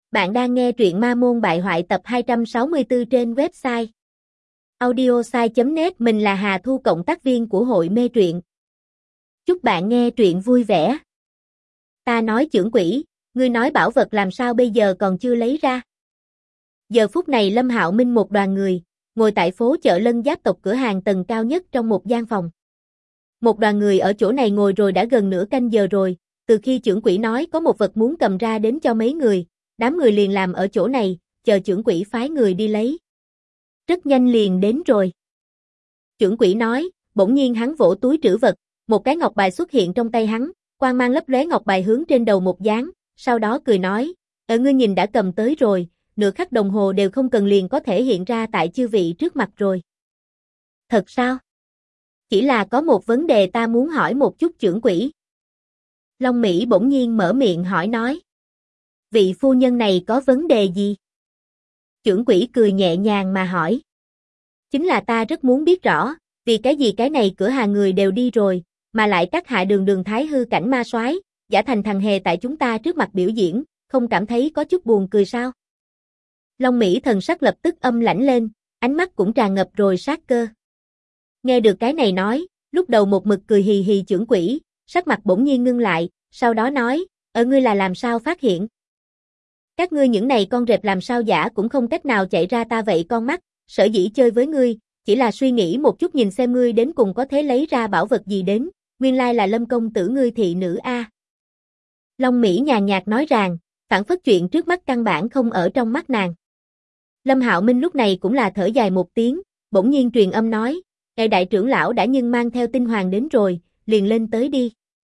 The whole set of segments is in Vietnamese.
Bạn đang nghe truyện Ma Môn Bại Hoại tập 264 trên website audiosai.net. Mình là Hà Thu, cộng tác viên của hội mê truyện. Chúc bạn nghe truyện vui vẻ. Ta nói chưởng quỷ, ngươi nói bảo vật làm sao bây giờ còn chưa lấy ra? Giờ phút này Lâm Hạo Minh một đoàn người, ngồi tại phố chợ Lân Giáp tộc cửa hàng tầng cao nhất trong một gian phòng. Một đoàn người ở chỗ này ngồi rồi đã gần nửa canh giờ rồi, từ khi chưởng quỷ nói có một vật muốn cầm ra đến cho mấy người. Đám người liền làm ở chỗ này, chờ chưởng quỷ phái người đi lấy. Rất nhanh liền đến rồi. Chưởng quỷ nói, bỗng nhiên hắn vỗ túi trữ vật, một cái ngọc bài xuất hiện trong tay hắn, quang mang lấp lóe ngọc bài hướng trên đầu một dán, sau đó cười nói, ngươi nhìn đã cầm tới rồi, nửa khắc đồng hồ đều không cần liền có thể hiện ra tại chư vị trước mặt rồi. Thật sao? Chỉ là có một vấn đề ta muốn hỏi một chút chưởng quỷ. Long Mỹ bỗng nhiên mở miệng hỏi nói. Vị phu nhân này có vấn đề gì? Chưởng quỷ cười nhẹ nhàng mà hỏi. Chính là ta rất muốn biết rõ, vì cái gì cái này cửa hàng người đều đi rồi, mà lại các hạ đường thái hư cảnh ma soái, giả thành thằng hề tại chúng ta trước mặt biểu diễn, không cảm thấy có chút buồn cười sao? Long Mỹ thần sắc lập tức âm lãnh lên, ánh mắt cũng tràn ngập rồi sát cơ. Nghe được cái này nói, lúc đầu một mực cười hì hì chưởng quỷ, sắc mặt bỗng nhiên ngưng lại, sau đó nói, ngươi là làm sao phát hiện? Các ngươi những này con rệp làm sao giả cũng không cách nào chạy ra ta vậy con mắt, sở dĩ chơi với ngươi, chỉ là suy nghĩ một chút nhìn xem ngươi đến cùng có thể lấy ra bảo vật gì đến, nguyên lai là Lâm công tử ngươi thị nữ a. Long Mỹ nhàn nhạt nói rằng, phản phất chuyện trước mắt căn bản không ở trong mắt nàng. Lâm Hạo Minh lúc này cũng là thở dài một tiếng, bỗng nhiên truyền âm nói, ngài đại trưởng lão đã nhưng mang theo tinh hoàng đến rồi, liền lên tới đi.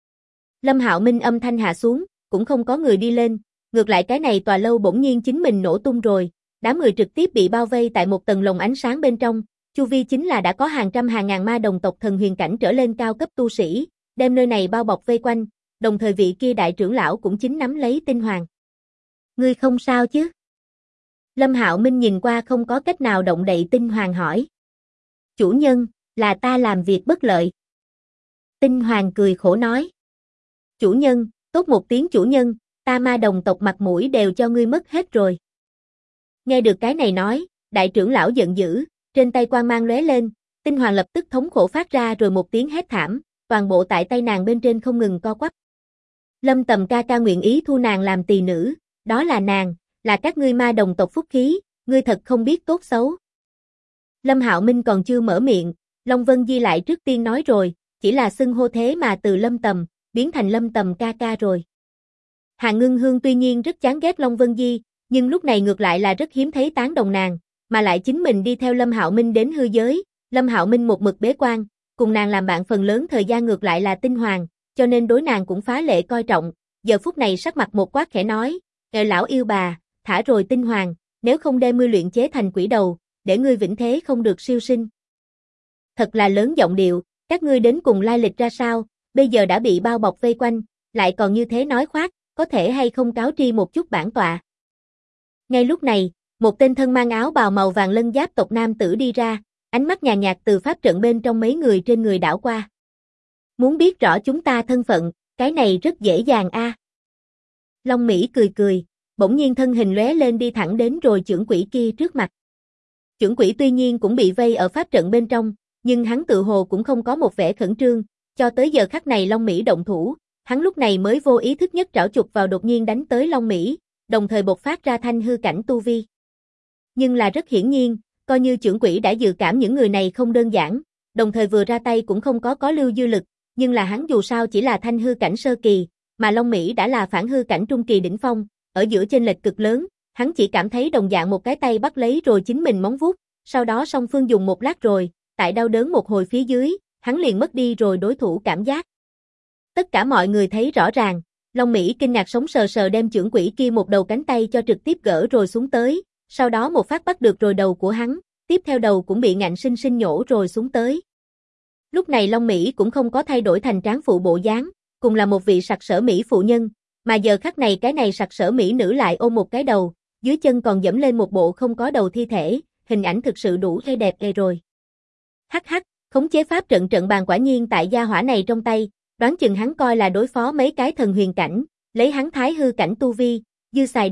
Lâm Hạo Minh âm thanh hạ xuống, cũng không có người đi lên. Ngược lại cái này tòa lâu bỗng nhiên chính mình nổ tung rồi, đám người trực tiếp bị bao vây tại một tầng lồng ánh sáng bên trong, chu vi chính là đã có hàng trăm hàng ngàn ma đồng tộc thần huyền cảnh trở lên cao cấp tu sĩ, đem nơi này bao bọc vây quanh, đồng thời vị kia đại trưởng lão cũng chính nắm lấy tinh hoàng. Ngươi không sao chứ? Lâm Hạo Minh nhìn qua không có cách nào động đậy tinh hoàng hỏi. Chủ nhân, là ta làm việc bất lợi. Tinh hoàng cười khổ nói. Chủ nhân, tốt một tiếng chủ nhân. Ta ma đồng tộc mặt mũi đều cho ngươi mất hết rồi. Nghe được cái này nói, đại trưởng lão giận dữ, trên tay quang mang lóe lên, tinh hoàng lập tức thống khổ phát ra rồi một tiếng hét thảm, toàn bộ tại tay nàng bên trên không ngừng co quắp. Lâm Tầm ca ca nguyện ý thu nàng làm tỳ nữ, đó là nàng, là các ngươi ma đồng tộc phúc khí, ngươi thật không biết tốt xấu. Lâm Hạo Minh còn chưa mở miệng, Long Vân Di lại trước tiên nói rồi, chỉ là xưng hô thế mà từ Lâm Tầm, biến thành Lâm Tầm ca ca rồi. Hà Ngưng Hương tuy nhiên rất chán ghét Long Vân Di, nhưng lúc này ngược lại là rất hiếm thấy tán đồng nàng, mà lại chính mình đi theo Lâm Hạo Minh đến hư giới, Lâm Hạo Minh một mực bế quan, cùng nàng làm bạn phần lớn thời gian ngược lại là tinh hoàng, cho nên đối nàng cũng phá lệ coi trọng, giờ phút này sắc mặt một quát khẽ nói, lão yêu bà, thả rồi tinh hoàng, nếu không đem ngươi luyện chế thành quỷ đầu, để ngươi vĩnh thế không được siêu sinh. Thật là lớn giọng điệu, các ngươi đến cùng lai lịch ra sao, bây giờ đã bị bao bọc vây quanh, lại còn như thế nói khoác, có thể hay không cáo tri một chút bản tọa. Ngay lúc này, một tên thân mang áo bào màu vàng Lân Giáp tộc nam tử đi ra, ánh mắt nhàn nhạt từ pháp trận bên trong mấy người trên người đảo qua. Muốn biết rõ chúng ta thân phận, cái này rất dễ dàng a. Long Mỹ cười cười, bỗng nhiên thân hình lóe lên đi thẳng đến rồi chưởng quỷ kia trước mặt. Chưởng quỷ tuy nhiên cũng bị vây ở pháp trận bên trong, nhưng hắn tự hồ cũng không có một vẻ khẩn trương, cho tới giờ khắc này Long Mỹ động thủ. Hắn lúc này mới vô ý thức nhất trảo chụp vào đột nhiên đánh tới Long Mỹ, đồng thời bộc phát ra thanh hư cảnh tu vi. Nhưng là rất hiển nhiên, coi như chưởng quỷ đã dự cảm những người này không đơn giản, đồng thời vừa ra tay cũng không có lưu dư lực, nhưng là hắn dù sao chỉ là thanh hư cảnh sơ kỳ, mà Long Mỹ đã là phản hư cảnh trung kỳ đỉnh phong, ở giữa chênh lệch cực lớn, hắn chỉ cảm thấy đồng dạng một cái tay bắt lấy rồi chính mình móng vuốt, sau đó song phương dùng một lát rồi, tại đau đớn một hồi phía dưới, hắn liền mất đi rồi đối thủ cảm giác. Tất cả mọi người thấy rõ ràng, Long Mỹ kinh ngạc sống sờ sờ đem chưởng quỷ kia một đầu cánh tay cho trực tiếp gỡ rồi xuống tới, sau đó một phát bắt được rồi đầu của hắn, tiếp theo đầu cũng bị ngạnh sinh sinh nhổ rồi xuống tới. Lúc này Long Mỹ cũng không có thay đổi thành tráng phụ bộ dáng, cùng là một vị sặc sỡ mỹ phụ nhân, mà giờ khắc này cái này sặc sỡ mỹ nữ lại ôm một cái đầu, dưới chân còn dẫm lên một bộ không có đầu thi thể, hình ảnh thực sự đủ hay đẹp rồi. Hắc hắc, khống chế pháp trận bàn quả nhiên tại gia hỏa này trong tay. Đoán chừng hắn coi là đối phó mấy cái thần huyền cảnh, lấy hắn thái hư cảnh tu vi, dư xài đi,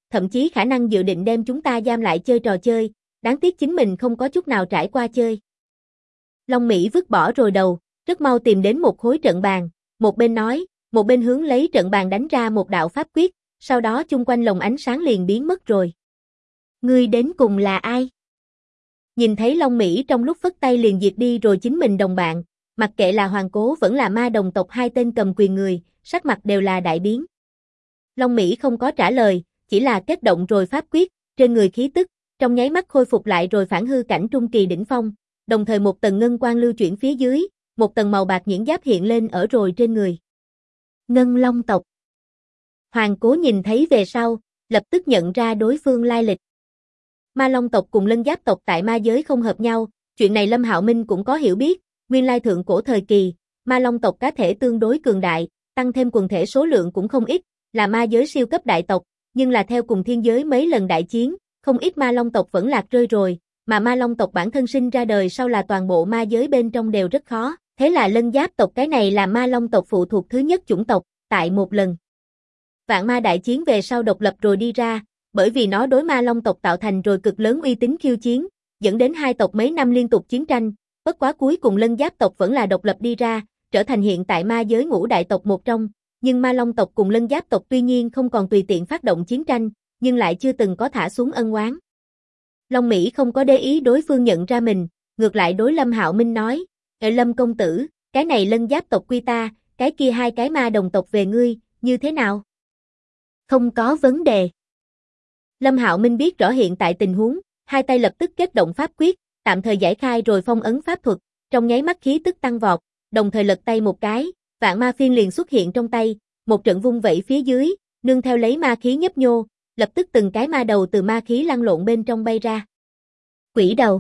thậm chí khả năng dự định đem chúng ta giam lại chơi trò chơi, đáng tiếc chính mình không có chút nào trải qua chơi. Long Mỹ vứt bỏ rồi đầu, rất mau tìm đến một khối trận bàn, một bên nói, một bên hướng lấy trận bàn đánh ra một đạo pháp quyết, sau đó chung quanh lồng ánh sáng liền biến mất rồi. Ngươi đến cùng là ai? Nhìn thấy Long Mỹ trong lúc phất tay liền diệt đi rồi chính mình đồng bạn, mặc kệ là Hoàng Cố vẫn là ma đồng tộc hai tên cầm quyền người, sắc mặt đều là đại biến. Long Mỹ không có trả lời, chỉ là kết động rồi pháp quyết, trên người khí tức, trong nháy mắt khôi phục lại rồi phản hư cảnh trung kỳ đỉnh phong, đồng thời một tầng ngân quang lưu chuyển phía dưới, một tầng màu bạc nhuyễn giáp hiện lên ở rồi trên người. Ngân Long tộc. Hoàng Cố nhìn thấy về sau, lập tức nhận ra đối phương lai lịch. Ma Long tộc cùng Lân Giáp tộc tại ma giới không hợp nhau, chuyện này Lâm Hạo Minh cũng có hiểu biết, nguyên lai thượng cổ thời kỳ, Ma Long tộc cá thể tương đối cường đại, tăng thêm quần thể số lượng cũng không ít, là ma giới siêu cấp đại tộc, nhưng là theo cùng thiên giới mấy lần đại chiến, không ít Ma Long tộc vẫn lạc rơi rồi, mà Ma Long tộc bản thân sinh ra đời sau là toàn bộ ma giới bên trong đều rất khó, thế là Lân Giáp tộc cái này là Ma Long tộc phụ thuộc thứ nhất chủng tộc, tại một lần Vạn Ma đại chiến về sau độc lập rồi đi ra, bởi vì nó đối Ma Long tộc tạo thành rồi cực lớn uy tín khiêu chiến, dẫn đến hai tộc mấy năm liên tục chiến tranh, bất quá cuối cùng Lân Giáp tộc vẫn là độc lập đi ra, trở thành hiện tại ma giới ngũ đại tộc một trong, nhưng Ma Long tộc cùng Lân Giáp tộc tuy nhiên không còn tùy tiện phát động chiến tranh, nhưng lại chưa từng có thả xuống ân oán. Long Mỹ không có để ý đối phương nhận ra mình, ngược lại đối Lâm Hạo Minh nói, Lâm công tử, cái này Lân Giáp tộc quy ta, cái kia hai cái ma đồng tộc về ngươi, như thế nào? Không có vấn đề. Lâm Hạo Minh biết rõ hiện tại tình huống, hai tay lập tức kết động pháp quyết, tạm thời giải khai rồi phong ấn pháp thuật, trong nháy mắt khí tức tăng vọt, đồng thời lật tay một cái, vạn ma phiên liền xuất hiện trong tay, một trận vung vẩy phía dưới, nương theo lấy ma khí nhấp nhô, lập tức từng cái ma đầu từ ma khí lăn lộn bên trong bay ra. Quỷ đầu.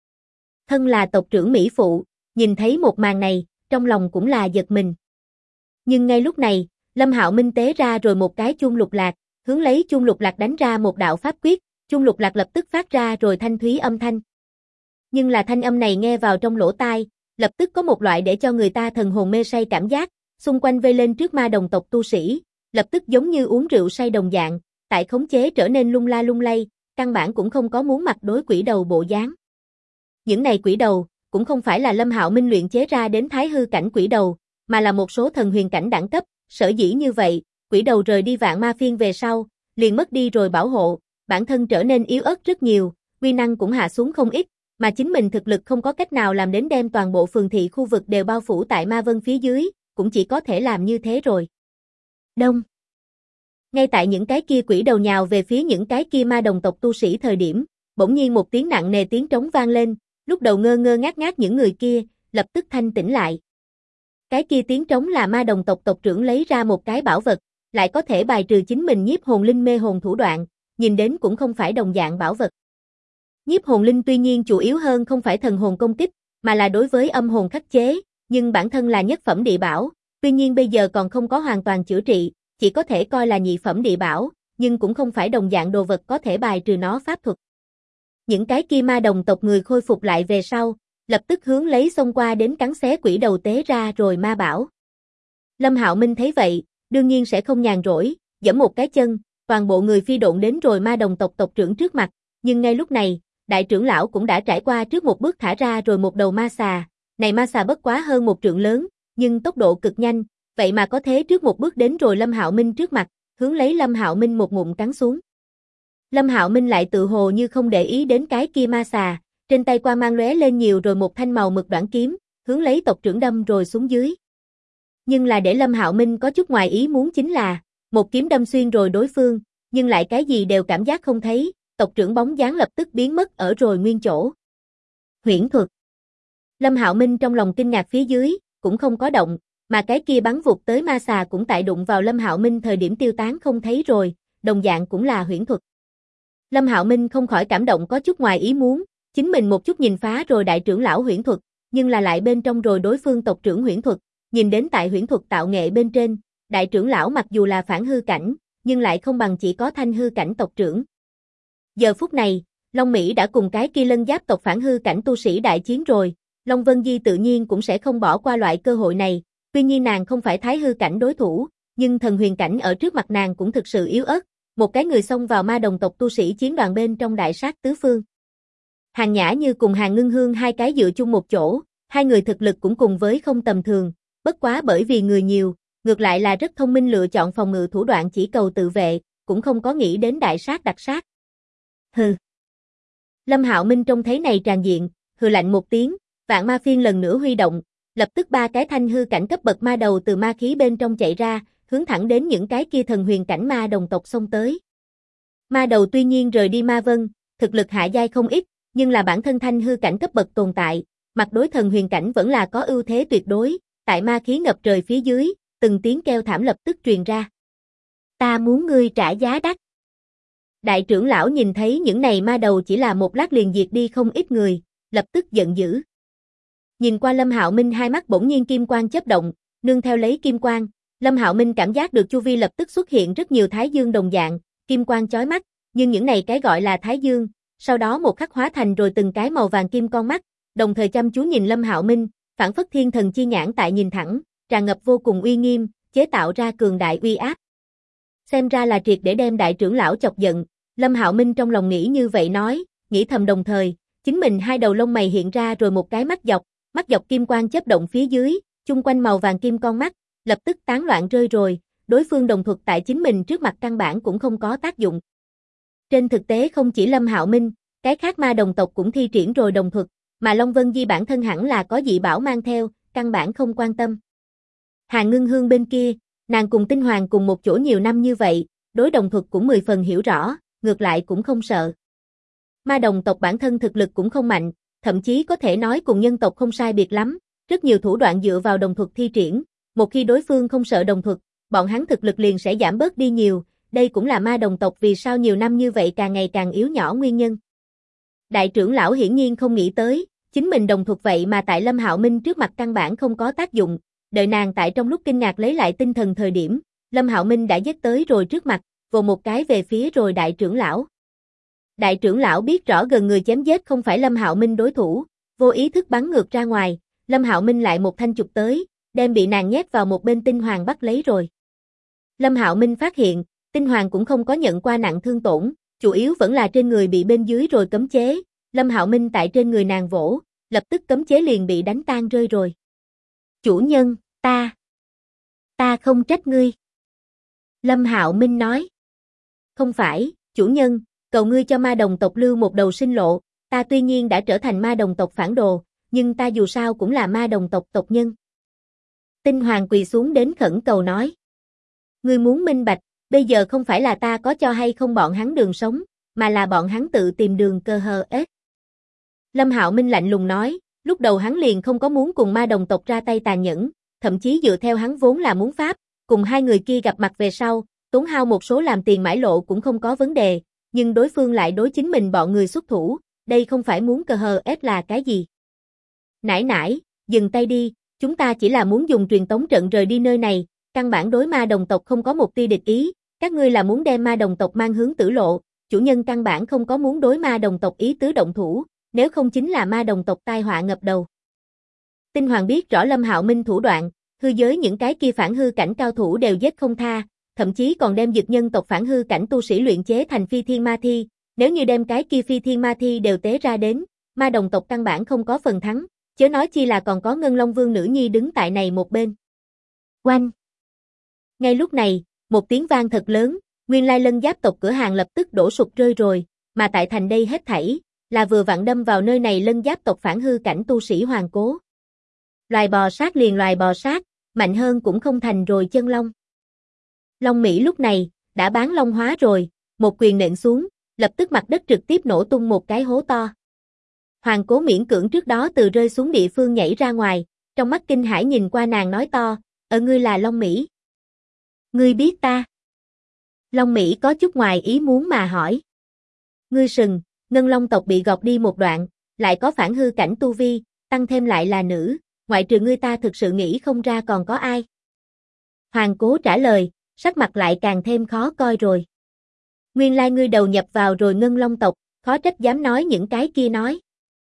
Thân là tộc trưởng Mỹ Phụ, nhìn thấy một màn này, trong lòng cũng là giật mình. Nhưng ngay lúc này, Lâm Hạo Minh tế ra rồi một cái chuông lục lạc, hướng lấy chuông lục lạc đánh ra một đạo pháp quyết, chuông lục lạc lập tức phát ra rồi thanh thúy âm thanh. Nhưng là thanh âm này nghe vào trong lỗ tai, lập tức có một loại để cho người ta thần hồn mê say cảm giác, xung quanh vây lên trước ma đồng tộc tu sĩ, lập tức giống như uống rượu say đồng dạng, tại khống chế trở nên lung la lung lay, căn bản cũng không có muốn mặt đối quỷ đầu bộ dáng. Những này quỷ đầu, cũng không phải là Lâm Hạo Minh luyện chế ra đến thái hư cảnh quỷ đầu, mà là một số thần huyền cảnh đẳng cấp, sở dĩ như vậy, quỷ đầu rời đi vạn ma phiên về sau, liền mất đi rồi bảo hộ, bản thân trở nên yếu ớt rất nhiều, uy năng cũng hạ xuống không ít, mà chính mình thực lực không có cách nào làm đến đem toàn bộ phường thị khu vực đều bao phủ tại ma vân phía dưới, cũng chỉ có thể làm như thế rồi. Đông. Ngay tại những cái kia quỷ đầu nhào về phía những cái kia ma đồng tộc tu sĩ thời điểm, bỗng nhiên một tiếng nặng nề tiếng trống vang lên, lúc đầu ngơ ngơ ngác ngác những người kia, lập tức thanh tỉnh lại. Cái kia tiếng trống là ma đồng tộc tộc trưởng lấy ra một cái bảo vật, lại có thể bài trừ chính mình nhiếp hồn linh mê hồn thủ đoạn, nhìn đến cũng không phải đồng dạng bảo vật. Nhiếp hồn linh tuy nhiên chủ yếu hơn không phải thần hồn công kích, mà là đối với âm hồn khắc chế, nhưng bản thân là nhất phẩm địa bảo, tuy nhiên bây giờ còn không có hoàn toàn chữa trị, chỉ có thể coi là nhị phẩm địa bảo, nhưng cũng không phải đồng dạng đồ vật có thể bài trừ nó pháp thuật. Những cái kia ma đồng tộc người khôi phục lại về sau, lập tức hướng lấy xông qua đến cắn xé quỷ đầu tế ra rồi ma bảo. Lâm Hạo Minh thấy vậy, đương nhiên sẽ không nhàn rỗi, giẫm một cái chân, toàn bộ người phi độn đến rồi ma đồng tộc tộc trưởng trước mặt, nhưng ngay lúc này, đại trưởng lão cũng đã trải qua trước một bước thả ra rồi một đầu ma xà, này ma xà bất quá hơn một trượng lớn, nhưng tốc độ cực nhanh, vậy mà có thế trước một bước đến rồi Lâm Hạo Minh trước mặt, hướng lấy Lâm Hạo Minh một ngụm cắn xuống. Lâm Hạo Minh lại tự hồ như không để ý đến cái kia ma xà, trên tay quang mang lóe lên nhiều rồi một thanh màu mực đoạn kiếm, hướng lấy tộc trưởng đâm rồi xuống dưới. Nhưng là để Lâm Hạo Minh có chút ngoài ý muốn chính là, một kiếm đâm xuyên rồi đối phương, nhưng lại cái gì đều cảm giác không thấy, tộc trưởng bóng dáng lập tức biến mất ở rồi nguyên chỗ. Huyễn thuật. Lâm Hạo Minh trong lòng kinh ngạc phía dưới, cũng không có động, mà cái kia bắn vụt tới ma xà cũng tại đụng vào Lâm Hạo Minh thời điểm tiêu tán không thấy rồi, đồng dạng cũng là huyễn thuật. Lâm Hạo Minh không khỏi cảm động có chút ngoài ý muốn, chính mình một chút nhìn phá rồi đại trưởng lão huyễn thuật, nhưng là lại bên trong rồi đối phương tộc trưởng huyễn thuật, nhìn đến tại huyễn thuật tạo nghệ bên trên, đại trưởng lão mặc dù là phản hư cảnh, nhưng lại không bằng chỉ có thanh hư cảnh tộc trưởng. Giờ phút này, Long Mỹ đã cùng cái kia Lân Giáp tộc phản hư cảnh tu sĩ đại chiến rồi, Long Vân Di tự nhiên cũng sẽ không bỏ qua loại cơ hội này, tuy nhiên nàng không phải thái hư cảnh đối thủ, nhưng thần huyền cảnh ở trước mặt nàng cũng thực sự yếu ớt, một cái người xông vào ma đồng tộc tu sĩ chiến đoàn bên trong đại sát tứ phương. Hàn Nhã Như cùng Hàn Ngưng Hương hai cái dựa chung một chỗ, hai người thực lực cũng cùng với không tầm thường, bất quá bởi vì người nhiều, ngược lại là rất thông minh lựa chọn phòng ngự thủ đoạn chỉ cầu tự vệ, cũng không có nghĩ đến đại sát đặc sát. Hừ. Lâm Hạo Minh trông thấy này tràn diện, hừ lạnh một tiếng, vạn ma phiên lần nữa huy động, lập tức ba cái thanh hư cảnh cấp bậc ma đầu từ ma khí bên trong chạy ra, hướng thẳng đến những cái kia thần huyền cảnh ma đồng tộc xông tới. Ma đầu tuy nhiên rời đi ma vân, thực lực hạ giai không ít, nhưng là bản thân thanh hư cảnh cấp bậc tồn tại, mặt đối thần huyền cảnh vẫn là có ưu thế tuyệt đối, tại ma khí ngập trời phía dưới, từng tiếng kêu thảm lập tức truyền ra. Ta muốn ngươi trả giá đắt. Đại trưởng lão nhìn thấy những này ma đầu chỉ là một lát liền diệt đi không ít người, lập tức giận dữ. Nhìn qua Lâm Hạo Minh hai mắt bỗng nhiên kim quang chớp động, nương theo lấy kim quang, Lâm Hạo Minh cảm giác được chu vi lập tức xuất hiện rất nhiều thái dương đồng dạng, kim quang chói mắt, nhưng những này cái gọi là thái dương, sau đó một khắc hóa thành rồi từng cái màu vàng kim con mắt, đồng thời chăm chú nhìn Lâm Hạo Minh, phảng phất thiên thần chi nhãn tại nhìn thẳng, tràn ngập vô cùng uy nghiêm, chế tạo ra cường đại uy áp. Xem ra là triệt để đem đại trưởng lão chọc giận, Lâm Hạo Minh trong lòng nghĩ như vậy nói, nghĩ thầm đồng thời, chính mình hai đầu lông mày hiện ra rồi một cái mắt dọc kim quang chớp động phía dưới, chung quanh màu vàng kim con mắt, lập tức tán loạn rơi rồi, đối phương đồng thuật tại chính mình trước mặt căn bản cũng không có tác dụng. Trên thực tế không chỉ Lâm Hạo Minh, cái khác ma đồng tộc cũng thi triển rồi đồng thuật, mà Long Vân Di bản thân hẳn là có dị bảo mang theo, căn bản không quan tâm. Hàn Ngưng Hương bên kia, nàng cùng Tinh Hoàng cùng một chỗ nhiều năm như vậy, đối đồng thuật cũng 10 phần hiểu rõ, ngược lại cũng không sợ. Ma đồng tộc bản thân thực lực cũng không mạnh, thậm chí có thể nói cùng nhân tộc không sai biệt lắm, rất nhiều thủ đoạn dựa vào đồng thuật thi triển, một khi đối phương không sợ đồng thuật, bọn hắn thực lực liền sẽ giảm bớt đi nhiều, đây cũng là ma đồng tộc vì sao nhiều năm như vậy càng ngày càng yếu nhỏ nguyên nhân. Đại trưởng lão hiển nhiên không nghĩ tới, chính mình đồng thuật vậy mà tại Lâm Hạo Minh trước mặt căn bản không có tác dụng, đợi nàng tại trong lúc kinh ngạc lấy lại tinh thần thời điểm, Lâm Hạo Minh đã giết tới rồi trước mặt, vồ một cái về phía rồi đại trưởng lão. Đại trưởng lão biết rõ gần người chém giết không phải Lâm Hạo Minh đối thủ, vô ý thức bắn ngược ra ngoài, Lâm Hạo Minh lại một thanh chụp tới, đem bị nàng nhét vào một bên Tinh Hoàng bắt lấy rồi. Lâm Hạo Minh phát hiện, Tinh Hoàng cũng không có nhận qua nặng thương tổn, chủ yếu vẫn là trên người bị bên dưới rồi cấm chế, Lâm Hạo Minh tại trên người nàng vỗ, lập tức cấm chế liền bị đánh tan rơi rồi. Chủ nhân, ta không trách ngươi. Lâm Hạo Minh nói. Không phải, chủ nhân, cầu ngươi cho ma đồng tộc lưu một đầu sinh lộ, ta tuy nhiên đã trở thành ma đồng tộc phản đồ, nhưng ta dù sao cũng là ma đồng tộc tộc nhân. Tinh Hoàng quỳ xuống đến khẩn cầu nói. Ngươi muốn minh bạch, bây giờ không phải là ta có cho hay không bọn hắn đường sống, mà là bọn hắn tự tìm đường cơ hờ ếch. Lâm Hạo Minh lạnh lùng nói, lúc đầu hắn liền không có muốn cùng ma đồng tộc ra tay tàn nhẫn, thậm chí dựa theo hắn vốn là muốn pháp, cùng hai người kia gặp mặt về sau, tốn hao một số làm tiền mãi lộ cũng không có vấn đề, nhưng đối phương lại đối chính mình bọn người xuất thủ, đây không phải muốn cờ hờ ếch là cái gì. Nãi nãi, dừng tay đi, chúng ta chỉ là muốn dùng truyền tống trận rời đi nơi này, căn bản đối ma đồng tộc không có một tia địch ý, các ngươi là muốn đem ma đồng tộc mang hướng tử lộ, chủ nhân căn bản không có muốn đối ma đồng tộc ý tứ động thủ, nếu không chính là ma đồng tộc tai họa ngập đầu. Tinh Hoàng biết rõ Lâm Hạo Minh thủ đoạn, hư giới những cái kia phản hư cảnh cao thủ đều giết không tha, thậm chí còn đem dực nhân tộc phản hư cảnh tu sĩ luyện chế thành phi thiên ma thi, nếu như đem cái kia phi thiên ma thi đều tế ra đến, ma đồng tộc căn bản không có phần thắng, chớ nói chi là còn có Ngân Long Vương nữ nhi đứng tại này một bên. Oanh! Ngay lúc này, một tiếng vang thật lớn, nguyên lai Lân Giáp tộc cửa hàng lập tức đổ sụp rơi rồi, mà tại thành đây hết thảy, là vừa vặn đâm vào nơi này Lân Giáp tộc phản hư cảnh tu sĩ Hoàng Cố. Loài bò sát liền loài bò sát, mạnh hơn cũng không thành rồi chân long. Long Mỹ lúc này, đã bán long hóa rồi, một quyền nện xuống, lập tức mặt đất trực tiếp nổ tung một cái hố to. Hoàng Cố miễn cưỡng trước đó từ rơi xuống địa phương nhảy ra ngoài, trong mắt kinh hãi nhìn qua nàng nói to, ngươi là Long Mỹ. Ngươi biết ta? Long Mỹ có chút ngoài ý muốn mà hỏi. Ngươi sừng, Ngân Long tộc bị gọt đi một đoạn, lại có phản hư cảnh tu vi, tăng thêm lại là nữ, ngoại trừ ngươi ta thực sự nghĩ không ra còn có ai. Hoàng Cố trả lời, sắc mặt lại càng thêm khó coi rồi. Nguyên lai ngươi đầu nhập vào rồi Ngân Long tộc, khó trách dám nói những cái kia nói.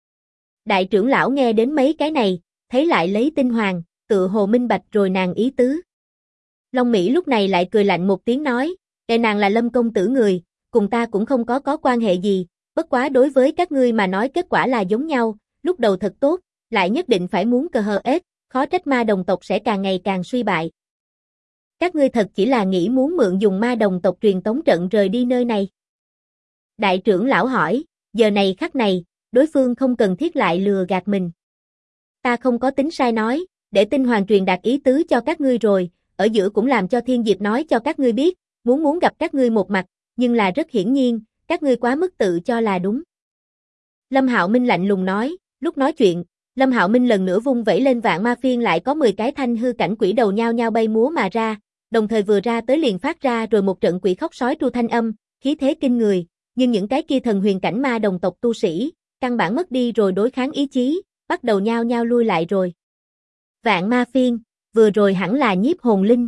Đại trưởng lão nghe đến mấy cái này, thấy lại lấy Tinh Hoàng, tự hồ minh bạch rồi nàng ý tứ. Long Mỹ lúc này lại cười lạnh một tiếng nói, Nàng là Lâm công tử người, cùng ta cũng không có quan hệ gì, bất quá đối với các ngươi mà nói kết quả là giống nhau, lúc đầu thật tốt, lại nhất định phải muốn cờ hờ ết, khó trách ma đồng tộc sẽ càng ngày càng suy bại. Các ngươi thật chỉ là nghĩ muốn mượn dùng ma đồng tộc truyền tống trận rời đi nơi này. Đại trưởng lão hỏi, giờ này khắc này, đối phương không cần thiết lại lừa gạt mình. Ta không có tính sai nói, để tinh hoàng truyền đạt ý tứ cho các ngươi rồi, ở giữa cũng làm cho Thiên Diệp nói cho các ngươi biết, muốn gặp các ngươi một mặt, nhưng là rất hiển nhiên, các ngươi quá mức tự cho là đúng. Lâm Hạo Minh lạnh lùng nói, lúc nói chuyện, Lâm Hạo Minh lần nữa vung vẩy lên vạn ma phiên lại có 10 cái thanh hư cảnh quỷ đầu nhao nhao bay múa mà ra, đồng thời vừa ra tới liền phát ra rồi một trận quỷ khóc sói tru thanh âm, khí thế kinh người, nhưng những cái kia thần huyền cảnh ma đồng tộc tu sĩ, căn bản mất đi rồi đối kháng ý chí, bắt đầu nhao nhao lui lại rồi. Vạn ma phiên, vừa rồi hẳn là nhiếp hồn linh,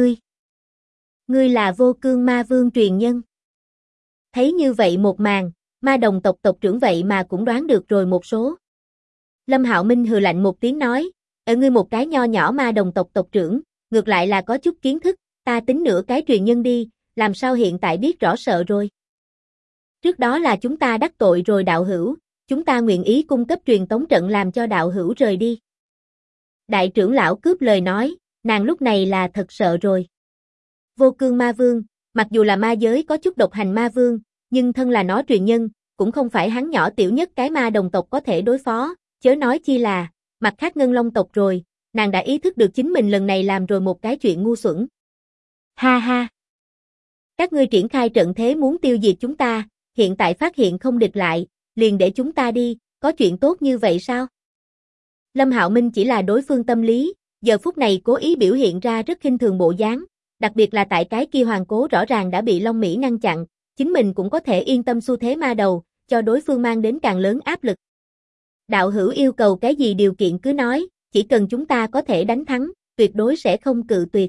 ngươi là Vô Cương Ma Vương truyền nhân. Thấy như vậy một màn, ma đồng tộc tộc trưởng vậy mà cũng đoán được rồi một số. Lâm Hạo Minh hừ lạnh một tiếng nói, ở ngươi một cái nho nhỏ ma đồng tộc tộc trưởng, ngược lại là có chút kiến thức, ta tính nửa cái truyền nhân đi, làm sao hiện tại biết rõ sợ rồi. Trước đó là chúng ta đắc tội rồi đạo hữu, chúng ta nguyện ý cung cấp truyền tống trận làm cho đạo hữu rời đi. Đại trưởng lão cướp lời nói, nàng lúc này là thật sợ rồi. Vô Cương Ma Vương, mặc dù là ma giới có chút độc hành ma vương, nhưng thân là nó truyền nhân, cũng không phải hắn nhỏ tiểu nhất cái ma đồng tộc có thể đối phó, chớ nói chi là, mặt khác Ngân Long tộc rồi, nàng đã ý thức được chính mình lần này làm rồi một cái chuyện ngu xuẩn. Ha ha! Các ngươi triển khai trận thế muốn tiêu diệt chúng ta, hiện tại phát hiện không địch lại, liền để chúng ta đi, có chuyện tốt như vậy sao? Lâm Hạo Minh chỉ là đối phương tâm lý, giờ phút này cố ý biểu hiện ra rất khinh thường bộ dáng, đặc biệt là tại cái kia Hoàng Cố rõ ràng đã bị Long Mỹ ngăn chặn, chính mình cũng có thể yên tâm xu thế ma đầu, cho đối phương mang đến càng lớn áp lực. Đạo hữu yêu cầu cái gì điều kiện cứ nói, chỉ cần chúng ta có thể đánh thắng, tuyệt đối sẽ không cự tuyệt.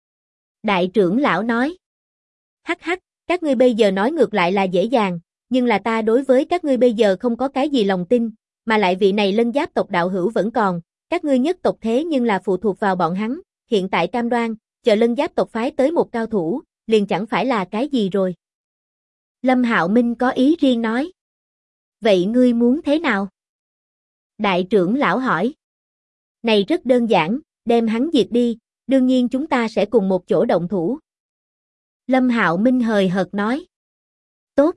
Đại trưởng lão nói, hắc hắc, các ngươi bây giờ nói ngược lại là dễ dàng, nhưng là ta đối với các ngươi bây giờ không có cái gì lòng tin, mà lại vị này Lân Giáp tộc đạo hữu vẫn còn, các ngươi nhất tộc thế nhưng là phụ thuộc vào bọn hắn, hiện tại cam đoan, chờ Lân Giáp tộc phái tới một cao thủ, liền chẳng phải là cái gì rồi. Lâm Hạo Minh có ý riêng nói. Vậy ngươi muốn thế nào? Đại trưởng lão hỏi. Này rất đơn giản, đem hắn diệt đi, đương nhiên chúng ta sẽ cùng một chỗ động thủ. Lâm Hạo Minh hời hợt nói. Tốt.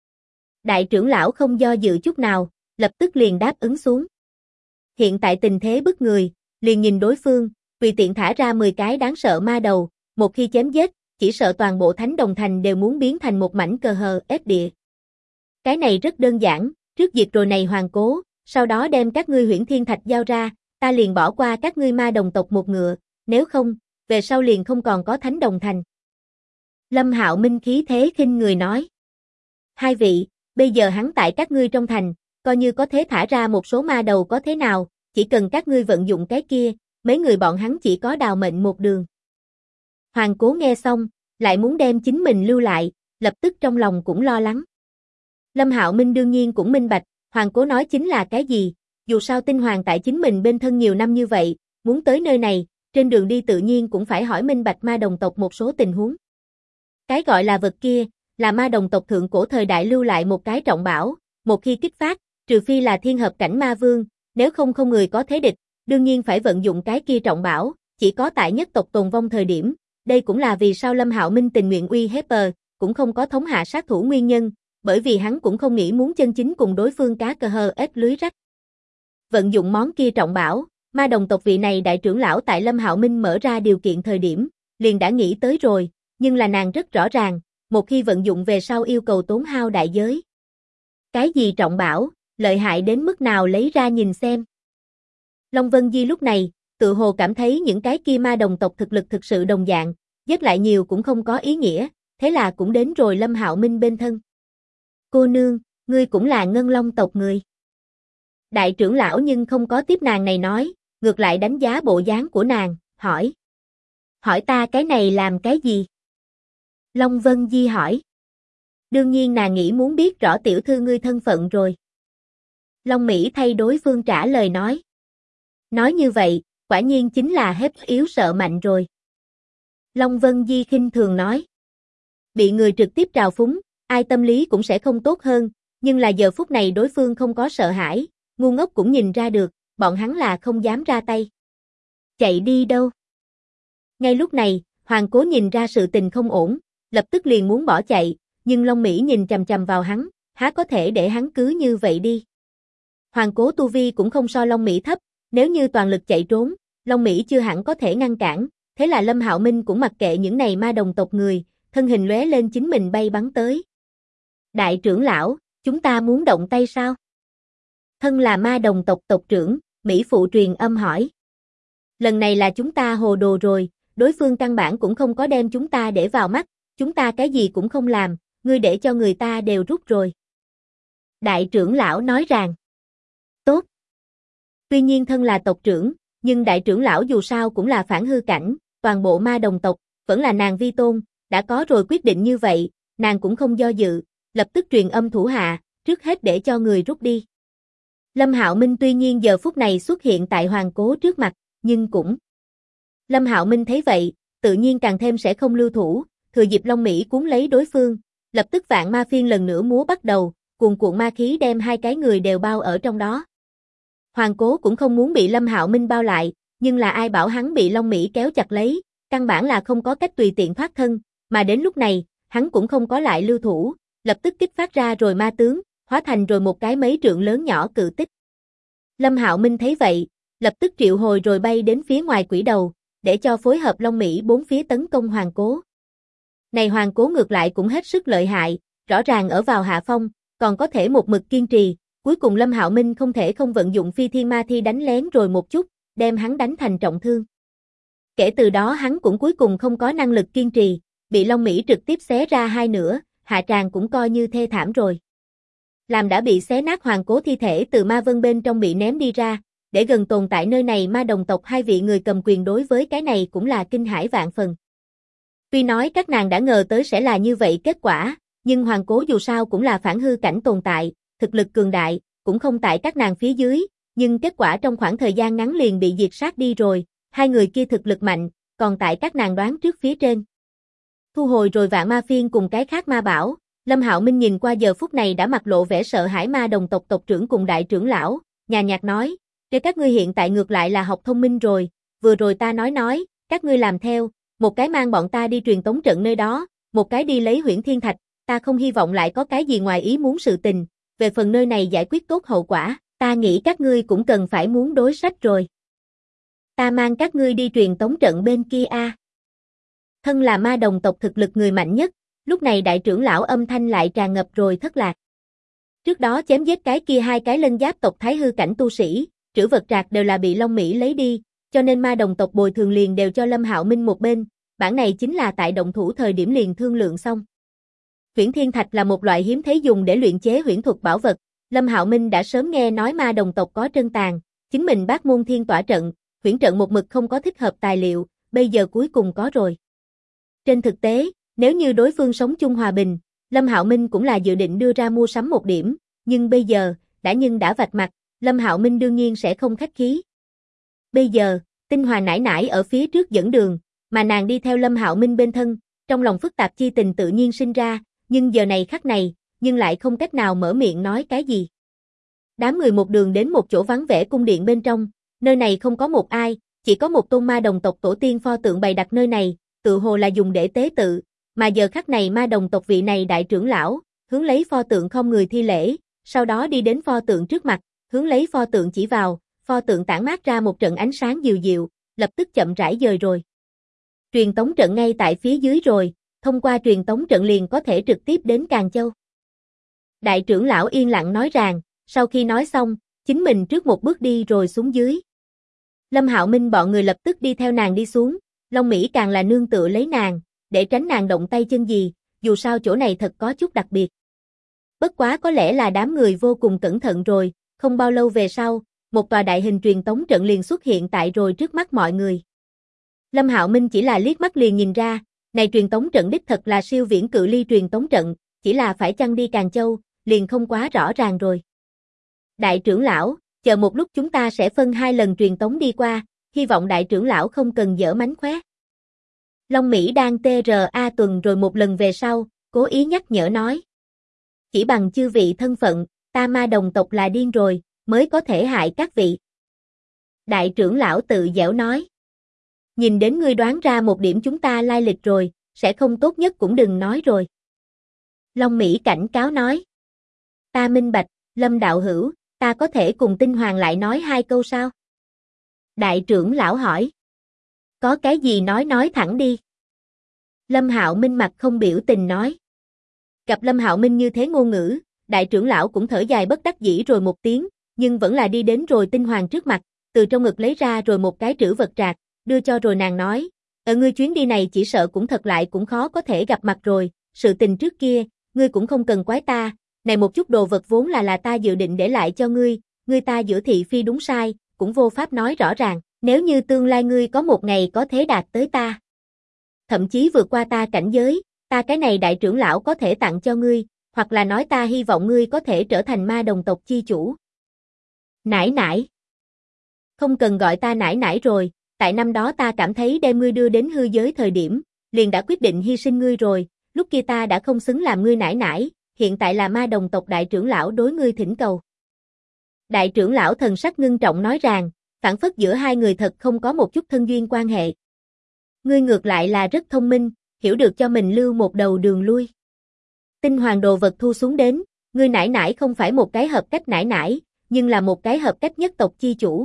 Đại trưởng lão không do dự chút nào, lập tức liền đáp ứng xuống. Hiện tại tình thế bức người, liền nhìn đối phương, tùy tiện thả ra 10 cái đáng sợ ma đầu, một khi chém giết, chỉ sợ toàn bộ Thánh Đồng Thành đều muốn biến thành một mảnh cờ hờ ép địa. Cái này rất đơn giản, trước diệt rồi này Hoàng Cố, sau đó đem các ngươi Huyễn Thiên Thạch giao ra, ta liền bỏ qua các ngươi ma đồng tộc một ngựa, nếu không, về sau liền không còn có Thánh Đồng Thành. Lâm Hạo Minh khí thế khinh người nói. Hai vị, bây giờ hắn tại các ngươi trong thành, coi như có thế thả ra một số ma đầu có thế nào, chỉ cần các ngươi vận dụng cái kia, mấy người bọn hắn chỉ có đào mệnh một đường. Hoàng Cố nghe xong, lại muốn đem chính mình lưu lại, lập tức trong lòng cũng lo lắng. Lâm Hạo Minh đương nhiên cũng minh bạch, Hoàng Cố nói chính là cái gì, dù sao tinh hoàng tại chính mình bên thân nhiều năm như vậy, muốn tới nơi này, trên đường đi tự nhiên cũng phải hỏi minh bạch ma đồng tộc một số tình huống. Cái gọi là vật kia, là ma đồng tộc thượng cổ thời đại lưu lại một cái trọng bảo, một khi kích phát, trừ phi là thiên hợp cảnh ma vương, nếu không không người có thế địch, đương nhiên phải vận dụng cái kia trọng bảo, chỉ có tại nhất tộc tồn vong thời điểm, đây cũng là vì sao Lâm Hạo Minh tình nguyện uy hiếp cũng không có thống hạ sát thủ nguyên nhân, bởi vì hắn cũng không nghĩ muốn chân chính cùng đối phương cá cờ hờ ép lưới rách. Vận dụng món kia trọng bảo, ma đồng tộc vị này đại trưởng lão tại Lâm Hạo Minh mở ra điều kiện thời điểm, liền đã nghĩ tới rồi, nhưng là nàng rất rõ ràng, một khi vận dụng về sau yêu cầu tốn hao đại giới. Cái gì trọng bảo, lợi hại đến mức nào lấy ra nhìn xem. Long Vân Di lúc này, tự hồ cảm thấy những cái kia ma đồng tộc thực lực thực sự đồng dạng, giết lại nhiều cũng không có ý nghĩa, thế là cũng đến rồi Lâm Hạo Minh bên thân. Cô nương, ngươi cũng là Ngân Long tộc người. Đại trưởng lão nhưng không có tiếp nàng này nói, ngược lại đánh giá bộ dáng của nàng, hỏi. Hỏi ta cái này làm cái gì? Long Vân Di hỏi. Đương nhiên nàng nghĩ muốn biết rõ tiểu thư ngươi thân phận rồi. Long Mỹ thay đối phương trả lời nói. Nói như vậy, quả nhiên chính là hết yếu sợ mạnh rồi. Long Vân Di khinh thường nói. Bị người trực tiếp trào phúng, ai tâm lý cũng sẽ không tốt hơn, nhưng là giờ phút này đối phương không có sợ hãi, ngu ngốc cũng nhìn ra được, bọn hắn là không dám ra tay. Chạy đi đâu? Ngay lúc này, Hoàng Cố nhìn ra sự tình không ổn, lập tức liền muốn bỏ chạy, nhưng Long Mỹ nhìn chằm chằm vào hắn, há có thể để hắn cứ như vậy đi. Hoàng Cố tu vi cũng không so Long Mỹ thấp, nếu như toàn lực chạy trốn, Long Mỹ chưa hẳn có thể ngăn cản, thế là Lâm Hạo Minh cũng mặc kệ những này ma đồng tộc người, thân hình lóe lên chính mình bay bắn tới. Đại trưởng lão, chúng ta muốn động tay sao? Thân là ma đồng tộc tộc trưởng, Mỹ Phụ truyền âm hỏi. Lần này là chúng ta hồ đồ rồi, đối phương căn bản cũng không có đem chúng ta để vào mắt, chúng ta cái gì cũng không làm, ngươi để cho người ta đều rút rồi. Đại trưởng lão nói rằng, tốt. Tuy nhiên thân là tộc trưởng, nhưng đại trưởng lão dù sao cũng là phản hư cảnh, toàn bộ ma đồng tộc, vẫn là nàng vi tôn, đã có rồi quyết định như vậy, nàng cũng không do dự, lập tức truyền âm thủ hạ, trước hết để cho người rút đi. Lâm Hạo Minh tuy nhiên giờ phút này xuất hiện tại Hoàng Cố trước mặt, nhưng cũng Lâm Hạo Minh thấy vậy, tự nhiên càng thêm sẽ không lưu thủ, thừa dịp Long Mỹ cuốn lấy đối phương, lập tức vạn ma phiên lần nữa múa bắt đầu, cuồn cuộn ma khí đem hai cái người đều bao ở trong đó. Hoàng Cố cũng không muốn bị Lâm Hạo Minh bao lại, nhưng là ai bảo hắn bị Long Mỹ kéo chặt lấy, căn bản là không có cách tùy tiện thoát thân, mà đến lúc này, hắn cũng không có lại lưu thủ, lập tức kích phát ra rồi ma tướng, hóa thành rồi một cái mấy trượng lớn nhỏ cự tích. Lâm Hạo Minh thấy vậy, lập tức triệu hồi rồi bay đến phía ngoài quỷ đầu, để cho phối hợp Long Mỹ bốn phía tấn công Hoàng Cố. Này Hoàng Cố ngược lại cũng hết sức lợi hại, rõ ràng ở vào hạ phong, còn có thể một mực kiên trì, cuối cùng Lâm Hạo Minh không thể không vận dụng phi thiên ma thi đánh lén rồi một chút, đem hắn đánh thành trọng thương. Kể từ đó hắn cũng cuối cùng không có năng lực kiên trì, bị Long Mỹ trực tiếp xé ra hai nửa, hạ tràng cũng coi như thê thảm rồi. Làm đã bị xé nát Hoàng Cố thi thể từ ma vân bên trong bị ném đi ra, để gần tồn tại nơi này ma đồng tộc hai vị người cầm quyền đối với cái này cũng là kinh hãi vạn phần. Tuy nói các nàng đã ngờ tới sẽ là như vậy kết quả, nhưng Hoàng Cố dù sao cũng là phản hư cảnh tồn tại, thực lực cường đại, cũng không tại các nàng phía dưới, nhưng kết quả trong khoảng thời gian ngắn liền bị diệt sát đi rồi, hai người kia thực lực mạnh, còn tại các nàng đoán trước phía trên. Thu hồi rồi vạn ma phiên cùng cái khác ma bảo, Lâm Hạo Minh nhìn qua giờ phút này đã mặt lộ vẻ sợ hãi ma đồng tộc tộc trưởng cùng đại trưởng lão, nhàn nhạt nói, để các ngươi hiện tại ngược lại là học thông minh rồi, vừa rồi ta nói, các ngươi làm theo, một cái mang bọn ta đi truyền tống trận nơi đó, một cái đi lấy Huyễn Thiên Thạch, ta không hy vọng lại có cái gì ngoài ý muốn sự tình, về phần nơi này giải quyết tốt hậu quả, ta nghĩ các ngươi cũng cần phải muốn đối sách rồi. Ta mang các ngươi đi truyền tống trận bên kia a. Thân là ma đồng tộc thực lực người mạnh nhất, lúc này đại trưởng lão âm thanh lại tràn ngập rồi thất lạc. Trước đó chém giết cái kia hai cái lân giáp tộc thái hư cảnh tu sĩ, trữ vật trạc đều là bị Long Mỹ lấy đi, cho nên ma đồng tộc bồi thường liền đều cho Lâm Hạo Minh một bên, bản này chính là tại động thủ thời điểm liền thương lượng xong. Huyễn Thiên Thạch là một loại hiếm thấy dùng để luyện chế huyễn thuật bảo vật, Lâm Hạo Minh đã sớm nghe nói ma đồng tộc có trân tàng, chính mình bác môn thiên tỏa trận, huyễn trận một mực không có thích hợp tài liệu, bây giờ cuối cùng có rồi. Trên thực tế, nếu như đối phương sống chung hòa bình, Lâm Hạo Minh cũng là dự định đưa ra mua sắm một điểm, nhưng bây giờ, đã vạch mặt, Lâm Hạo Minh đương nhiên sẽ không khách khí. Bây giờ, Tinh Hòa nải nải ở phía trước dẫn đường, mà nàng đi theo Lâm Hạo Minh bên thân, trong lòng phức tạp chi tình tự nhiên sinh ra, nhưng giờ này khắc này, nhưng lại không cách nào mở miệng nói cái gì. Đám người một đường đến một chỗ vắng vẻ cung điện bên trong, nơi này không có một ai, chỉ có một tôn ma đồng tộc tổ tiên pho tượng bày đặt nơi này, tự hồ là dùng để tế tự, mà giờ khắc này ma đồng tộc vị này đại trưởng lão, hướng lấy pho tượng không người thi lễ, sau đó đi đến pho tượng trước mặt, hướng lấy pho tượng chỉ vào, pho tượng tản mát ra một trận ánh sáng dịu dịu, lập tức chậm rãi dời rồi. Truyền tống trận ngay tại phía dưới rồi, thông qua truyền tống trận liền có thể trực tiếp đến Càn Châu. Đại trưởng lão yên lặng nói rằng, sau khi nói xong, chính mình trước một bước đi rồi xuống dưới. Lâm Hạo Minh bọn người lập tức đi theo nàng đi xuống, Long Mỹ càng là nương tựa lấy nàng, để tránh nàng động tay chân gì, dù sao chỗ này thật có chút đặc biệt. Bất quá có lẽ là đám người vô cùng cẩn thận rồi, không bao lâu về sau, một tòa đại hình truyền tống trận liền xuất hiện tại rồi trước mắt mọi người. Lâm Hạo Minh chỉ là liếc mắt liền nhìn ra, này truyền tống trận đích thật là siêu viễn cự ly truyền tống trận, chỉ là phải chăng đi Càn Châu, liền không quá rõ ràng rồi. Đại trưởng lão, chờ một lúc chúng ta sẽ phân 2 lần truyền tống đi qua, hy vọng đại trưởng lão không cần giở mánh khóe. Long Mỹ đang TRA tuần rồi một lần về sau, cố ý nhắc nhở nói. Chỉ bằng chư vị thân phận, ta ma đồng tộc là điên rồi, mới có thể hại các vị. Đại trưởng lão tự dẻo nói. Nhìn đến ngươi đoán ra một điểm chúng ta lai lịch rồi, sẽ không tốt nhất cũng đừng nói rồi. Long Mỹ cảnh cáo nói. Ta minh bạch, Lâm đạo hữu, ta có thể cùng Tinh Hoàng lại nói hai câu sao? Đại trưởng lão hỏi. Có cái gì nói thẳng đi. Lâm Hạo Minh mặt không biểu tình nói. Gặp Lâm Hạo Minh như thế ngôn ngữ, đại trưởng lão cũng thở dài bất đắc dĩ rồi một tiếng, nhưng vẫn là đi đến rồi Tinh Hoàng trước mặt, từ trong ngực lấy ra rồi một cái trữ vật trạc, đưa cho rồi nàng nói, ở ngươi chuyến đi này chỉ sợ cũng thật lại cũng khó có thể gặp mặt rồi, sự tình trước kia, ngươi cũng không cần quái ta, này một chút đồ vật vốn là ta dự định để lại cho ngươi ta giữa thị phi đúng sai, cũng vô pháp nói rõ ràng, nếu như tương lai ngươi có một ngày có thế đạt tới ta, thậm chí vượt qua ta cảnh giới, ta cái này đại trưởng lão có thể tặng cho ngươi, hoặc là nói ta hy vọng ngươi có thể trở thành ma đồng tộc chi chủ. Nãi nãi. Không cần gọi ta nãi nãi rồi, tại năm đó ta cảm thấy đem ngươi đưa đến hư giới thời điểm, liền đã quyết định hy sinh ngươi rồi, lúc kia ta đã không xứng làm ngươi nãi nãi, hiện tại là ma đồng tộc đại trưởng lão đối ngươi thỉnh cầu. Đại trưởng lão thần sắc ngưng trọng nói rằng, phản phất giữa hai người thật không có một chút thân duyên quan hệ. Ngươi ngược lại là rất thông minh, hiểu được cho mình lưu một đầu đường lui. Tinh Hoàng đồ vật thu xuống đến, ngươi nãi nãi không phải một cái hợp cách nãi nãi, nhưng là một cái hợp cách nhất tộc chi chủ.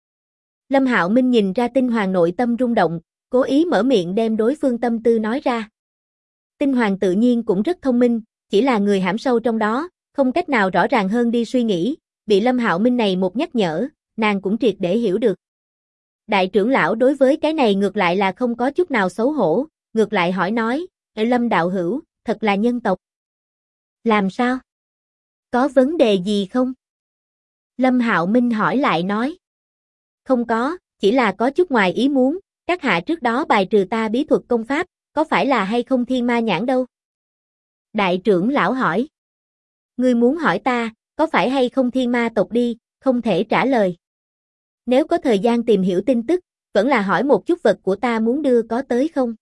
Lâm Hạo Minh nhìn ra Tinh Hoàng nội tâm rung động, cố ý mở miệng đem đối phương tâm tư nói ra. Tinh Hoàng tự nhiên cũng rất thông minh, chỉ là người hãm sâu trong đó, không cách nào rõ ràng hơn đi suy nghĩ, bị Lâm Hạo Minh này một nhắc nhở, nàng cũng triệt để hiểu được. Đại trưởng lão đối với cái này ngược lại là không có chút nào xấu hổ, ngược lại hỏi nói, Lâm đạo hữu, thật là nhân tộc. Làm sao? Có vấn đề gì không? Lâm Hạo Minh hỏi lại nói. Không có, chỉ là có chút ngoài ý muốn, các hạ trước đó bài trừ ta bí thuật công pháp, có phải là hay không thiên ma nhãn đâu? Đại trưởng lão hỏi. Ngươi muốn hỏi ta, có phải hay không thiên ma tộc đi, không thể trả lời. Nếu có thời gian tìm hiểu tin tức, vẫn là hỏi một chút vật của ta muốn đưa có tới không?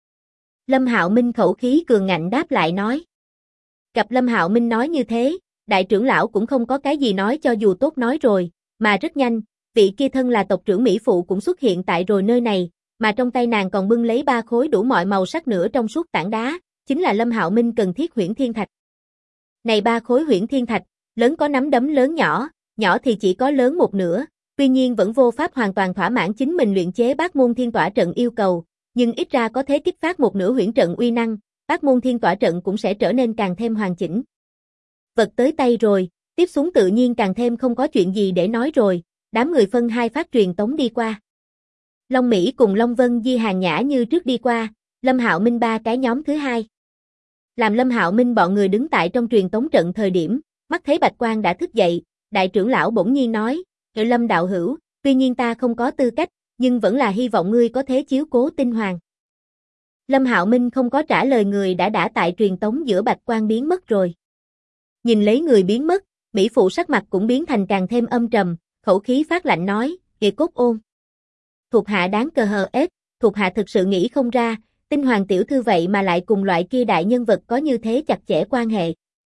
Lâm Hạo Minh khẩu khí cường ngạnh đáp lại nói. Gặp Lâm Hạo Minh nói như thế, đại trưởng lão cũng không có cái gì nói cho dù tốt nói rồi, mà rất nhanh, vị kia thân là tộc trưởng Mỹ Phụ cũng xuất hiện tại rồi nơi này, mà trong tay nàng còn bưng lấy 3 khối đủ mọi màu sắc nửa trong suốt tảng đá, chính là Lâm Hạo Minh cần thiết huyễn thiên thạch. Này 3 khối huyễn thiên thạch, lớn có nắm đấm lớn nhỏ, nhỏ thì chỉ có lớn một nửa, tuy nhiên vẫn vô pháp hoàn toàn thỏa mãn chính mình luyện chế Bát Môn Thiên Tỏa trận yêu cầu, nhưng ít ra có thể kích phát một nửa huyễn trận uy năng, Bát Môn Thiên Tỏa trận cũng sẽ trở nên càng thêm hoàn chỉnh. Vật tới tay rồi, tiếp xuống tự nhiên càng thêm không có chuyện gì để nói rồi, đám người phân hai phát truyền tống đi qua. Long Mỹ cùng Long Vân Di hàng nhã như trước đi qua, Lâm Hạo Minh 3 cái nhóm thứ hai. Làm Lâm Hạo Minh bọn người đứng tại trong truyền tống trận thời điểm, mắt thấy Bạch Quang đã thức dậy, đại trưởng lão bỗng nhiên nói, Lâm đạo hữu, tuy nhiên ta không có tư cách, nhưng vẫn là hy vọng ngươi có thể chiếu cố Tinh Hoàng. Lâm Hạo Minh không có trả lời người đã tại truyền tống giữa Bạch Quang biến mất rồi. Nhìn lấy người biến mất, Mỹ Phụ sắc mặt cũng biến thành càng thêm âm trầm, khẩu khí phát lạnh nói, Kìa Cốt Ôn. Thuộc hạ đáng cờ hờ ết, thuộc hạ thực sự nghĩ không ra, Tinh Hoàng tiểu thư vậy mà lại cùng loại kia đại nhân vật có như thế chặt chẽ quan hệ.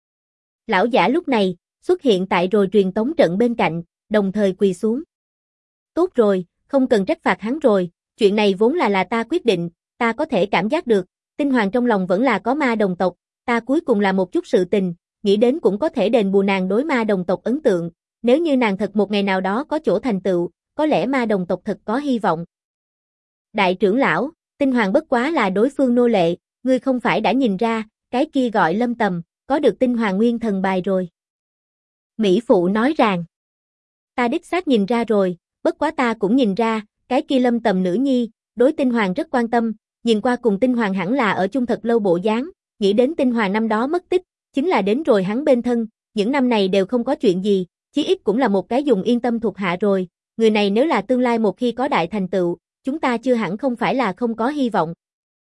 Lão giả lúc này, xuất hiện tại rồi truyền tống trận bên cạnh, đồng thời quỳ xuống. Tốt rồi, không cần trách phạt hắn rồi, chuyện này vốn là ta quyết định, ta có thể cảm giác được, Tinh Hoàng trong lòng vẫn là có ma đồng tộc, ta cuối cùng là một chút sự tình, nghĩ đến cũng có thể đền bù nàng đối ma đồng tộc ấn tượng, nếu như nàng thật một ngày nào đó có chỗ thành tựu, có lẽ ma đồng tộc thật có hy vọng. Đại trưởng lão, Tinh Hoàng bất quá là đối phương nô lệ, ngươi không phải đã nhìn ra, cái kia gọi Lâm Tầm, có được Tinh Hoàng nguyên thần bài rồi. Mỹ Phụ nói rằng, ta đích xác nhìn ra rồi, bất quá ta cũng nhìn ra, cái kia Lâm Tầm nữ nhi, đối Tinh Hoàng rất quan tâm, nhìn qua cùng Tinh Hoàng hẳn là ở chung thật lâu bộ dáng, nghĩ đến Tinh Hoàng năm đó mất tích, chính là đến rồi hắn bên thân, những năm này đều không có chuyện gì, chí ít cũng là một cái dùng yên tâm thuộc hạ rồi, người này nếu là tương lai một khi có đại thành tựu, chúng ta chưa hẳn không phải là không có hy vọng.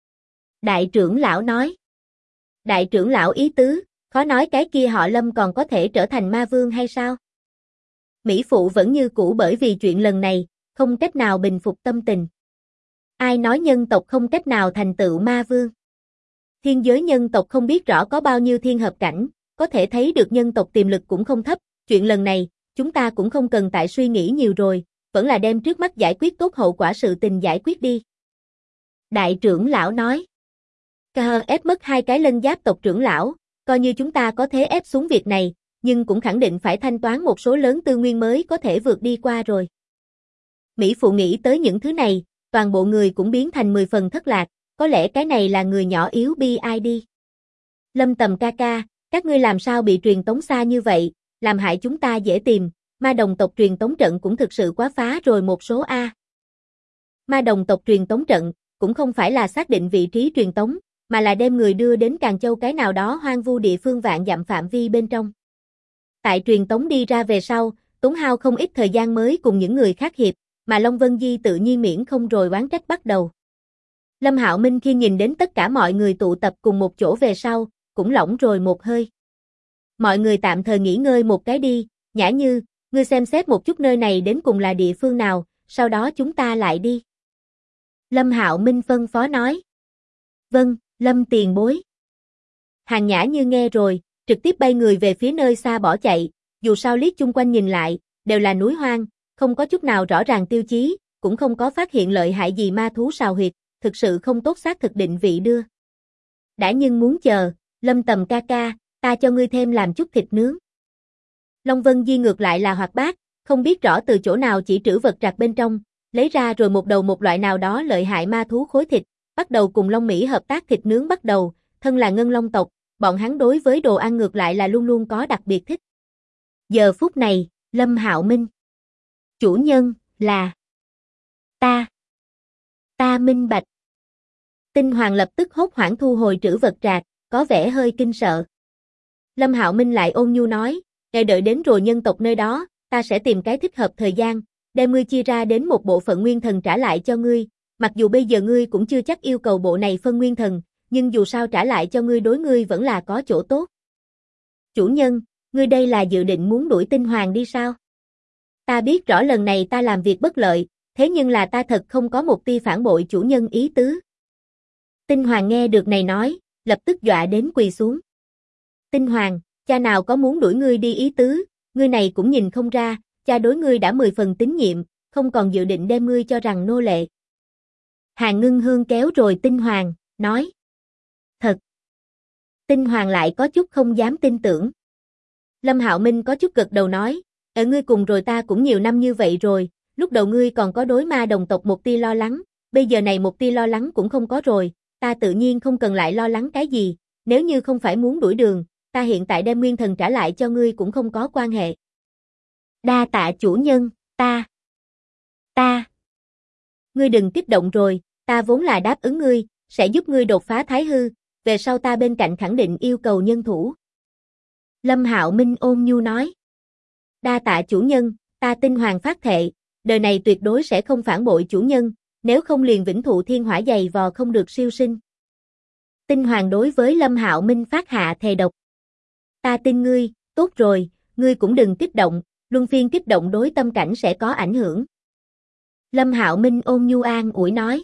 Đại trưởng lão nói. Đại trưởng lão ý tứ, khó nói cái kia họ Lâm còn có thể trở thành ma vương hay sao? Mỹ Phụ vẫn như cũ bởi vì chuyện lần này, không cách nào bình phục tâm tình. Ai nói nhân tộc không cách nào thành tựu ma vương? Thiên giới nhân tộc không biết rõ có bao nhiêu thiên hợp cảnh, có thể thấy được nhân tộc tiềm lực cũng không thấp, chuyện lần này, chúng ta cũng không cần tại suy nghĩ nhiều rồi, vẫn là đem trước mắt giải quyết tốt hậu quả sự tình giải quyết đi. Đại trưởng lão nói. ép mất 2 cái lân giáp tộc trưởng lão, coi như chúng ta có thế ép xuống việc này, nhưng cũng khẳng định phải thanh toán một số lớn tư nguyên mới có thể vượt đi qua rồi. Mỹ Phụ nghĩ tới những thứ này, toàn bộ người cũng biến thành 10 phần thất lạc, có lẽ cái này là người nhỏ yếu BID. Lâm Tầm ca ca, các ngươi làm sao bị truyền tống xa như vậy, làm hại chúng ta dễ tìm, ma đồng tộc truyền tống trận cũng thực sự quá phá rồi một số A. Ma đồng tộc truyền tống trận, cũng không phải là xác định vị trí truyền tống, mà là đem người đưa đến Càn Châu cái nào đó hoang vu địa phương vạn dặm phạm vi bên trong. Tại truyền tống đi ra về sau, tốn hao không ít thời gian mới cùng những người khác hiệp, mà Long Vân Di tự nhiên miễn không rồi oán trách bắt đầu. Lâm Hạo Minh khi nhìn đến tất cả mọi người tụ tập cùng một chỗ về sau, cũng lỏng rồi một hơi. Mọi người tạm thời nghỉ ngơi một cái đi, Nhã Như, ngươi xem xét một chút nơi này đến cùng là địa phương nào, sau đó chúng ta lại đi. Lâm Hạo Minh phân phó nói. Vâng, Lâm tiền bối. Hàng Nhã Như nghe rồi, trực tiếp bay người về phía nơi xa bỏ chạy, dù sao liếc chung quanh nhìn lại, đều là núi hoang, không có chút nào rõ ràng tiêu chí, cũng không có phát hiện lợi hại gì ma thú sào huyệt, thực sự không tốt xác thực định vị đưa. Đã nhưng muốn chờ, Lâm Tầm ca ca, ta cho ngươi thêm làm chút thịt nướng. Long Vân Di ngược lại là hoạt bát, không biết rõ từ chỗ nào chỉ trữ vật trạc bên trong, lấy ra rồi một đầu một loại nào đó lợi hại ma thú khối thịt, bắt đầu cùng Long Mỹ hợp tác thịt nướng bắt đầu, thân là ngân long tộc, bọn hắn đối với đồ ăn ngược lại là luôn luôn có đặc biệt thích. Giờ phút này, Lâm Hạo Minh. Chủ nhân, là ta minh bạch. Tinh Hoàng lập tức hốt hoảng thu hồi trữ vật trạc, có vẻ hơi kinh sợ. Lâm Hạo Minh lại ôn nhu nói, ngày đợi đến rồi nhân tộc nơi đó, ta sẽ tìm cái thích hợp thời gian, đem ngươi chia ra đến một bộ phận nguyên thần trả lại cho ngươi, mặc dù bây giờ ngươi cũng chưa chắc yêu cầu bộ này phân nguyên thần, nhưng dù sao trả lại cho ngươi đối ngươi vẫn là có chỗ tốt. Chủ nhân, ngươi đây là dự định muốn đuổi Tinh Hoàng đi sao? Ta biết rõ lần này ta làm việc bất lợi, thế nhưng là ta thật không có một tia phản bội chủ nhân ý tứ. Tinh Hoàng nghe được này nói, lập tức dọa đến quỳ xuống. Tinh Hoàng, cha nào có muốn đuổi ngươi đi ý tứ, ngươi này cũng nhìn không ra, cha đối ngươi đã 10 phần tín nhiệm, không còn dự định đem ngươi cho rằng nô lệ. Hàn Ngưng Hương kéo rồi Tinh Hoàng, nói. Thật. Tinh Hoàng lại có chút không dám tin tưởng. Lâm Hạo Minh có chút gật đầu nói, ở ngươi cùng rồi ta cũng nhiều năm như vậy rồi, lúc đầu ngươi còn có đối ma đồng tộc một tia lo lắng, bây giờ này một tia lo lắng cũng không có rồi, ta tự nhiên không cần lại lo lắng cái gì, nếu như không phải muốn đuổi đường, ta hiện tại đem nguyên thần trả lại cho ngươi cũng không có quan hệ. Đa tạ chủ nhân, ta. Ngươi đừng kích động rồi, ta vốn là đáp ứng ngươi, sẽ giúp ngươi đột phá thái hư, về sau ta bên cạnh khẳng định yêu cầu nhân thủ. Lâm Hạo Minh ôn nhu nói. Đa tạ chủ nhân, ta Tinh Hoàng phát thệ, đời này tuyệt đối sẽ không phản bội chủ nhân, nếu không liền vĩnh thụ thiên hỏa dày vò không được siêu sinh. Tinh Hoàng đối với Lâm Hạo Minh phát hạ thề độc. Ta tin ngươi, tốt rồi, ngươi cũng đừng kích động, luân phiên kích động đối tâm cảnh sẽ có ảnh hưởng. Lâm Hạo Minh ôn nhu an ủi nói.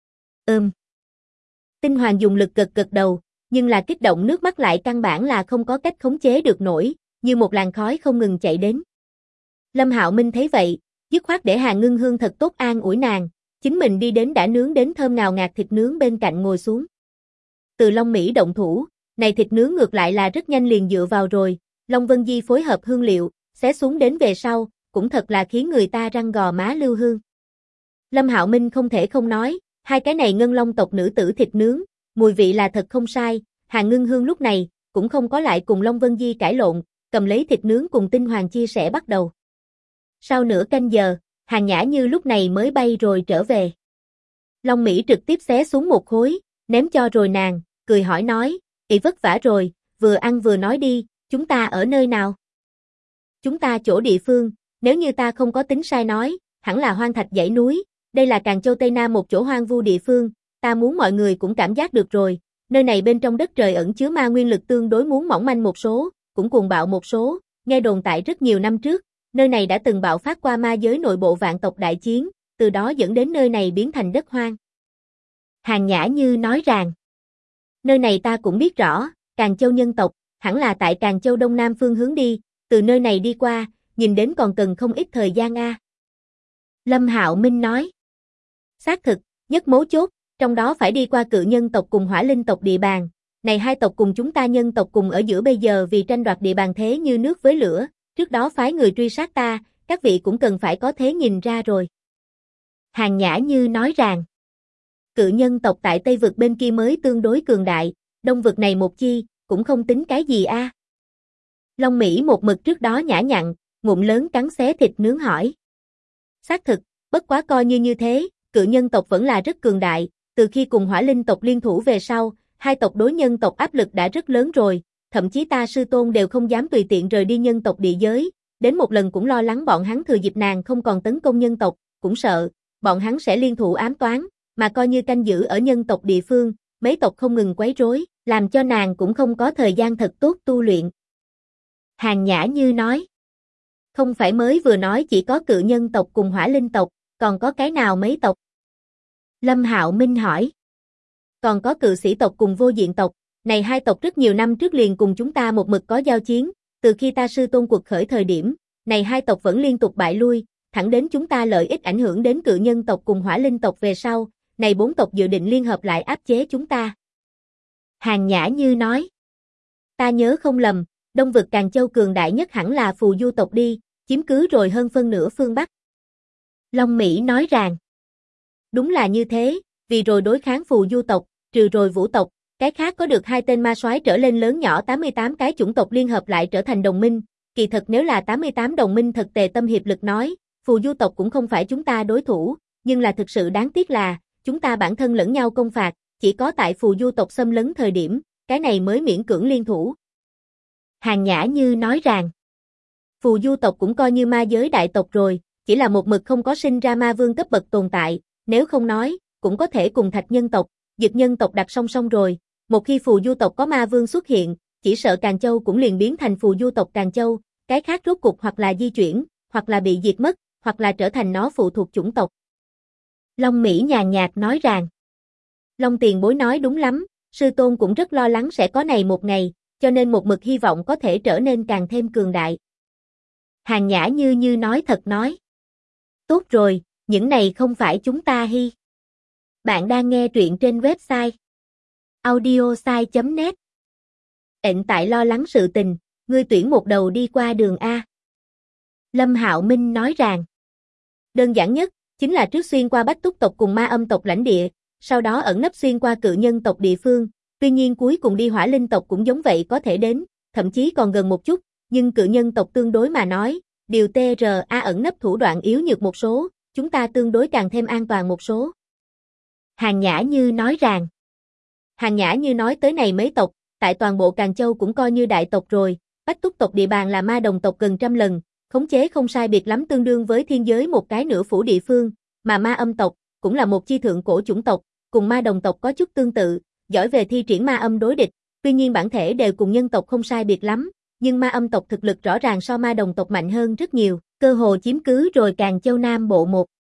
Tinh Hoàng dùng lực gật đầu, nhưng là kích động nước mắt lại căn bản là không có cách khống chế được nổi, như một làn khói không ngừng chạy đến. Lâm Hạo Minh thấy vậy, dứt khoát để Hàn Ngưng Hương thật tốt an ủi nàng, chính mình đi đến đã nướng đến thơm ngào ngạt thịt nướng bên cạnh ngồi xuống. Từ Long Mỹ động thủ, này thịt nướng ngược lại là rất nhanh liền dựa vào rồi, Long Vân Di phối hợp hương liệu, xé xuống đến về sau, cũng thật là khiến người ta răng gò má lưu hương. Lâm Hạo Minh không thể không nói, hai cái này ngân long tộc nữ tử thịt nướng, mùi vị là thật không sai, Hàn Ngưng Hương lúc này, cũng không có lại cùng Long Vân Di cãi lộn, cầm lấy thịt nướng cùng Tinh Hoàng chia sẻ bắt đầu. Sau nửa canh giờ, Hàn Nhã Như lúc này mới bay rồi trở về. Long Mỹ trực tiếp xé xuống một khối, ném cho rồi nàng, cười hỏi nói, "Ị vất vả rồi, vừa ăn vừa nói đi, chúng ta ở nơi nào?" "Chúng ta chỗ địa phương, nếu như ta không có tính sai nói, hẳn là Hoang Thạch dãy núi, đây là Càn Châu Tây Nam một chỗ hoang vu địa phương, ta muốn mọi người cũng cảm giác được rồi, nơi này bên trong đất trời ẩn chứa ma nguyên lực tương đối muốn mỏng manh một số, cũng cuồng bạo một số, nghe đồn tại rất nhiều năm trước, nơi này đã từng bạo phát qua ma giới nội bộ vạn tộc đại chiến, từ đó dẫn đến nơi này biến thành đất hoang. Hàn Nhã Như nói rằng, nơi này ta cũng biết rõ, Càn Châu nhân tộc, hẳn là tại Càn Châu đông nam phương hướng đi, từ nơi này đi qua, nhìn đến còn cần không ít thời gian a. Lâm Hạo Minh nói, xác thực, nhất mấu chốt, trong đó phải đi qua Cự nhân tộc cùng Hỏa Linh tộc địa bàn, này hai tộc cùng chúng ta nhân tộc cùng ở giữa bây giờ vì tranh đoạt địa bàn thế như nước với lửa, trước đó phái người truy sát ta, các vị cũng cần phải có thế nhìn ra rồi. Hàn Nhã Như nói rằng, Cự nhân tộc tại Tây vực bên kia mới tương đối cường đại, Đông vực này một chi, cũng không tính cái gì a. Long Mỹ một mực trước đó nhã nhặn, ngụm lớn cắn xé thịt nướng hỏi. Xác thực, bất quá coi như thế, Cự nhân tộc vẫn là rất cường đại, từ khi cùng Hỏa Linh tộc liên thủ về sau, hai tộc đối nhân tộc áp lực đã rất lớn rồi, thậm chí ta sư tôn đều không dám tùy tiện rời đi nhân tộc địa giới, đến một lần cũng lo lắng bọn hắn thừa dịp nàng không còn tấn công nhân tộc, cũng sợ, bọn hắn sẽ liên thủ ám toán, mà coi như canh giữ ở nhân tộc địa phương, mấy tộc không ngừng quấy rối, làm cho nàng cũng không có thời gian thật tốt tu luyện. Hàn Nhã Như nói, không phải mới vừa nói chỉ có Cự nhân tộc cùng Hỏa Linh tộc, còn có cái nào mấy tộc? Lâm Hạo Minh hỏi. Còn có Cự sĩ tộc cùng Vô diện tộc, này hai tộc rất nhiều năm trước liền cùng chúng ta một mực có giao chiến, từ khi ta sư tôn cuộc khởi thời điểm, này hai tộc vẫn liên tục bại lui, thẳng đến chúng ta lợi ích ảnh hưởng đến Cự nhân tộc cùng Hỏa Linh tộc về sau, này bốn tộc dự định liên hợp lại áp chế chúng ta. Hàn Nhã Như nói, ta nhớ không lầm, Đông vực Càn Châu cường đại nhất hẳn là Phù Du tộc đi, chiếm cứ rồi hơn phân nửa phương Bắc. Long Mỹ nói rằng, đúng là như thế, vì rồi đối kháng Phù Du tộc, trừ rồi Vũ tộc, cái khác có được hai tên ma soái trở lên lớn nhỏ 88 cái chủng tộc liên hợp lại trở thành đồng minh, kỳ thật nếu là 88 đồng minh thật tề tâm hiệp lực nói, Phù Du tộc cũng không phải chúng ta đối thủ, nhưng là thực sự đáng tiếc là, chúng ta bản thân lẫn nhau công phạt, chỉ có tại Phù Du tộc xâm lấn thời điểm, cái này mới miễn cưỡng liên thủ. Hàn Nhã Như nói rằng, Phù Du tộc cũng coi như ma giới đại tộc rồi, chỉ là một mực không có sinh ra ma vương cấp bậc tồn tại, nếu không nói, cũng có thể cùng Thạch nhân tộc, Dực nhân tộc đặt song song rồi, một khi Phù Du tộc có ma vương xuất hiện, chỉ sợ Càn Châu cũng liền biến thành Phù Du tộc Càn Châu, cái khác rốt cục hoặc là di chuyển, hoặc là bị diệt mất, hoặc là trở thành nó phụ thuộc chủng tộc. Long Mỹ nhàn nhạt nói rằng, Long tiền bối nói đúng lắm, sư tôn cũng rất lo lắng sẽ có này một ngày, cho nên một mực hy vọng có thể trở nên càng thêm cường đại. Hàn Nhã Như nói thật nói. Tốt rồi, những này không phải chúng ta hi. Bạn đang nghe truyện trên website audiosai.net. Hiện tại lo lắng sự tình, ngươi tuyển một đầu đi qua đường A. Lâm Hạo Minh nói rằng, đơn giản nhất, chính là trước xuyên qua Bách Túc tộc cùng Ma Âm tộc lãnh địa, sau đó ẩn nấp xuyên qua Cự nhân tộc địa phương, tuy nhiên cuối cùng đi Hỏa Linh tộc cũng giống vậy có thể đến, thậm chí còn gần một chút, nhưng Cự nhân tộc tương đối mà nói, điều TRA ẩn nấp thủ đoạn yếu nhược một số, chúng ta tương đối càng thêm an toàn một số. Hàn Nhã Như nói rằng, Hàn Nhã Như nói tới này mấy tộc, tại toàn bộ Càn Châu cũng coi như đại tộc rồi, Bách Túc tộc địa bàn là ma đồng tộc gần 100 lần, khống chế không sai biệt lắm tương đương với thiên giới một cái nửa phủ địa phương, mà Ma Âm tộc, cũng là một chi thượng cổ chủng tộc, cùng ma đồng tộc có chút tương tự, giỏi về thi triển ma âm đối địch, tuy nhiên bản thể đều cùng nhân tộc không sai biệt lắm, nhưng Ma Âm tộc thực lực rõ ràng so ma đồng tộc mạnh hơn rất nhiều, cơ hồ chiếm cứ rồi Càn Châu Nam bộ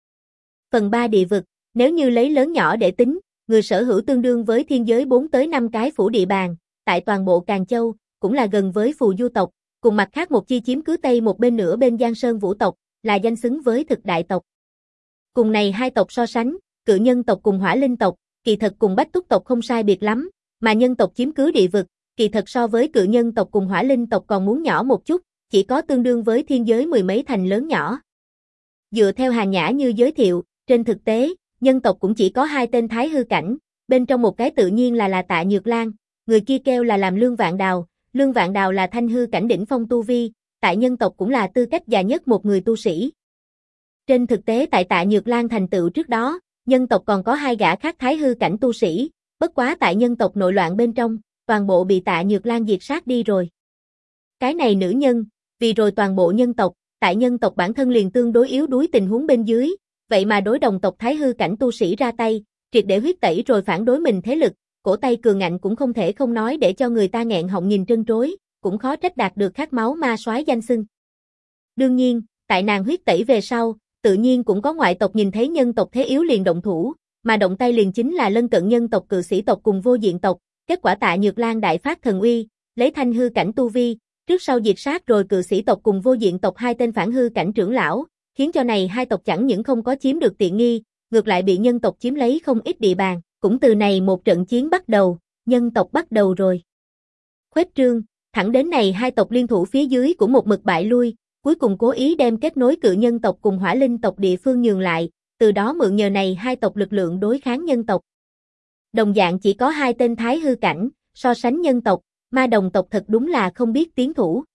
1/3 địa vực, nếu như lấy lớn nhỏ để tính, người sở hữu tương đương với thiên giới 4 tới 5 cái phủ địa bàn, tại toàn bộ Càn Châu, cũng là gần với Phù Du tộc, cùng mặt khác một chi chiếm cứ Tây một bên nửa bên Giang Sơn Vũ tộc, là danh xứng với thực đại tộc. Cùng này hai tộc so sánh, Cự nhân tộc cùng Hỏa Linh tộc, kỳ thật cùng Bách Túc tộc không sai biệt lắm, mà nhân tộc chiếm cứ địa vực, kỳ thật so với Cự nhân tộc cùng Hỏa Linh tộc còn muốn nhỏ một chút, chỉ có tương đương với thiên giới 10 mấy thành lớn nhỏ. Dựa theo Hàn Nhã Như giới thiệu, trên thực tế, nhân tộc cũng chỉ có 2 tên thái hư cảnh, bên trong một cái tự nhiên là Tạ Nhược Lan, người kia kêu là làm Lương Vạn Đào là thanh hư cảnh đỉnh phong tu vi, tại nhân tộc cũng là tư cách già nhất một người tu sĩ. Trên thực tế tại Tạ Nhược Lan thành tựu trước đó, nhân tộc còn có 2 gã khác thái hư cảnh tu sĩ, bất quá tại nhân tộc nội loạn bên trong, toàn bộ bị Tạ Nhược Lan diệt sát đi rồi. Cái này nữ nhân, vì rồi toàn bộ nhân tộc, tại nhân tộc bản thân liền tương đối yếu đuối tình huống bên dưới, vậy mà đối đồng tộc thái hư cảnh tu sĩ ra tay, triệt để huyết tẩy rồi phản đối mình thế lực, cổ tay cường ngạnh cũng không thể không nói để cho người ta nghẹn họng nhìn trân trối, cũng khó trách đạt được khát máu ma soái danh xưng. Đương nhiên, tại nàng huyết tẩy về sau, tự nhiên cũng có ngoại tộc nhìn thấy nhân tộc thế yếu liền động thủ, mà động tay liền chính là lân cận nhân tộc cự sĩ tộc cùng vô diện tộc, kết quả Tạ Nhược Lan đại phát thần uy, lấy thanh hư cảnh tu vi, trước sau diệt sát rồi cự sĩ tộc cùng vô diện tộc hai tên phản hư cảnh trưởng lão, khiến cho này hai tộc chẳng những không có chiếm được tiện nghi, ngược lại bị nhân tộc chiếm lấy không ít địa bàn, cũng từ này một trận chiến bắt đầu, nhân tộc bắt đầu rồi. Khuếch trương, thẳng đến này hai tộc liên thủ phía dưới cũng một mực bại lui, cuối cùng cố ý đem kết nối cự nhân tộc cùng hỏa linh tộc địa phương nhường lại, từ đó mượn nhờ này hai tộc lực lượng đối kháng nhân tộc. Đồng dạng chỉ có hai tên thái hư cảnh, so sánh nhân tộc, ma đồng tộc thật đúng là không biết tiến thủ.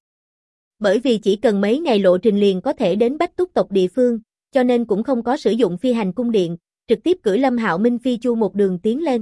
Bởi vì chỉ cần mấy ngày lộ trình liền có thể đến Bách Túc tộc địa phương, cho nên cũng không có sử dụng phi hành cung điện, trực tiếp cưỡi Lâm Hạo Minh phi chu một đường tiến lên.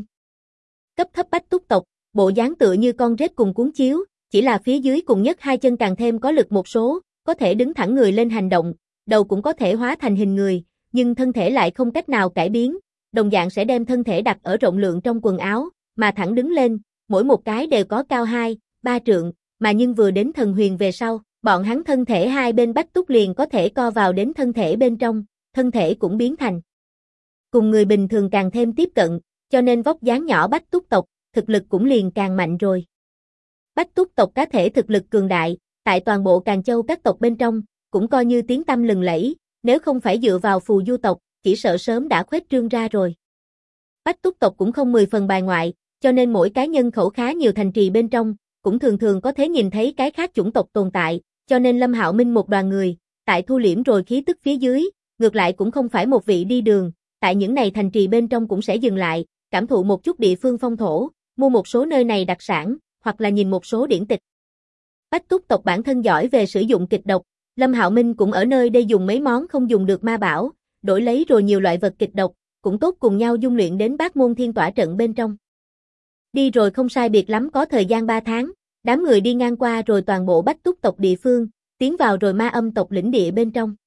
Cấp thấp Bách Túc tộc, bộ dáng tựa như con rết cùng cuốn chiếu, chỉ là phía dưới cùng nhất hai chân càng thêm có lực một số, có thể đứng thẳng người lên hành động, đầu cũng có thể hóa thành hình người, nhưng thân thể lại không cách nào cải biến, đồng dạng sẽ đem thân thể đặt ở rộng lượng trong quần áo, mà thẳng đứng lên, mỗi một cái đều có cao 2-3 trượng, mà nhưng vừa đến thần huyền về sau, bọn hắn thân thể hai bên Bách Túc liền có thể co vào đến thân thể bên trong, thân thể cũng biến thành cùng người bình thường càng thêm tiếp cận, cho nên vóc dáng nhỏ Bách Túc tộc, thực lực cũng liền càng mạnh rồi. Bách Túc tộc cá thể thực lực cường đại, tại toàn bộ Càn Châu các tộc bên trong, cũng coi như tiếng tăm lừng lẫy, nếu không phải dựa vào phù du tộc, chỉ sợ sớm đã khuếch trương ra rồi. Bách Túc tộc cũng không 10 phần bài ngoại, cho nên mỗi cá nhân khẩu khá nhiều thành trì bên trong, cũng thường thường có thể nhìn thấy cái khác chủng tộc tồn tại, cho nên Lâm Hạo Minh một đoàn người, tại thu liễm rồi khí tức phía dưới, ngược lại cũng không phải một vị đi đường, tại những này thành trì bên trong cũng sẽ dừng lại, cảm thụ một chút địa phương phong thổ, mua một số nơi này đặc sản, hoặc là nhìn một số điển tịch. Bách Túc tộc bản thân giỏi về sử dụng kịch độc, Lâm Hạo Minh cũng ở nơi đây dùng mấy món không dùng được ma bảo, đổi lấy rồi nhiều loại vật kịch độc, cũng tốt cùng nhau dung luyện đến Bát Môn Thiên Tỏa trận bên trong. Đi rồi không sai biệt lắm có thời gian 3 tháng, đám người đi ngang qua rồi toàn bộ Bách Túc tộc địa phương, tiến vào rồi ma âm tộc lĩnh địa bên trong.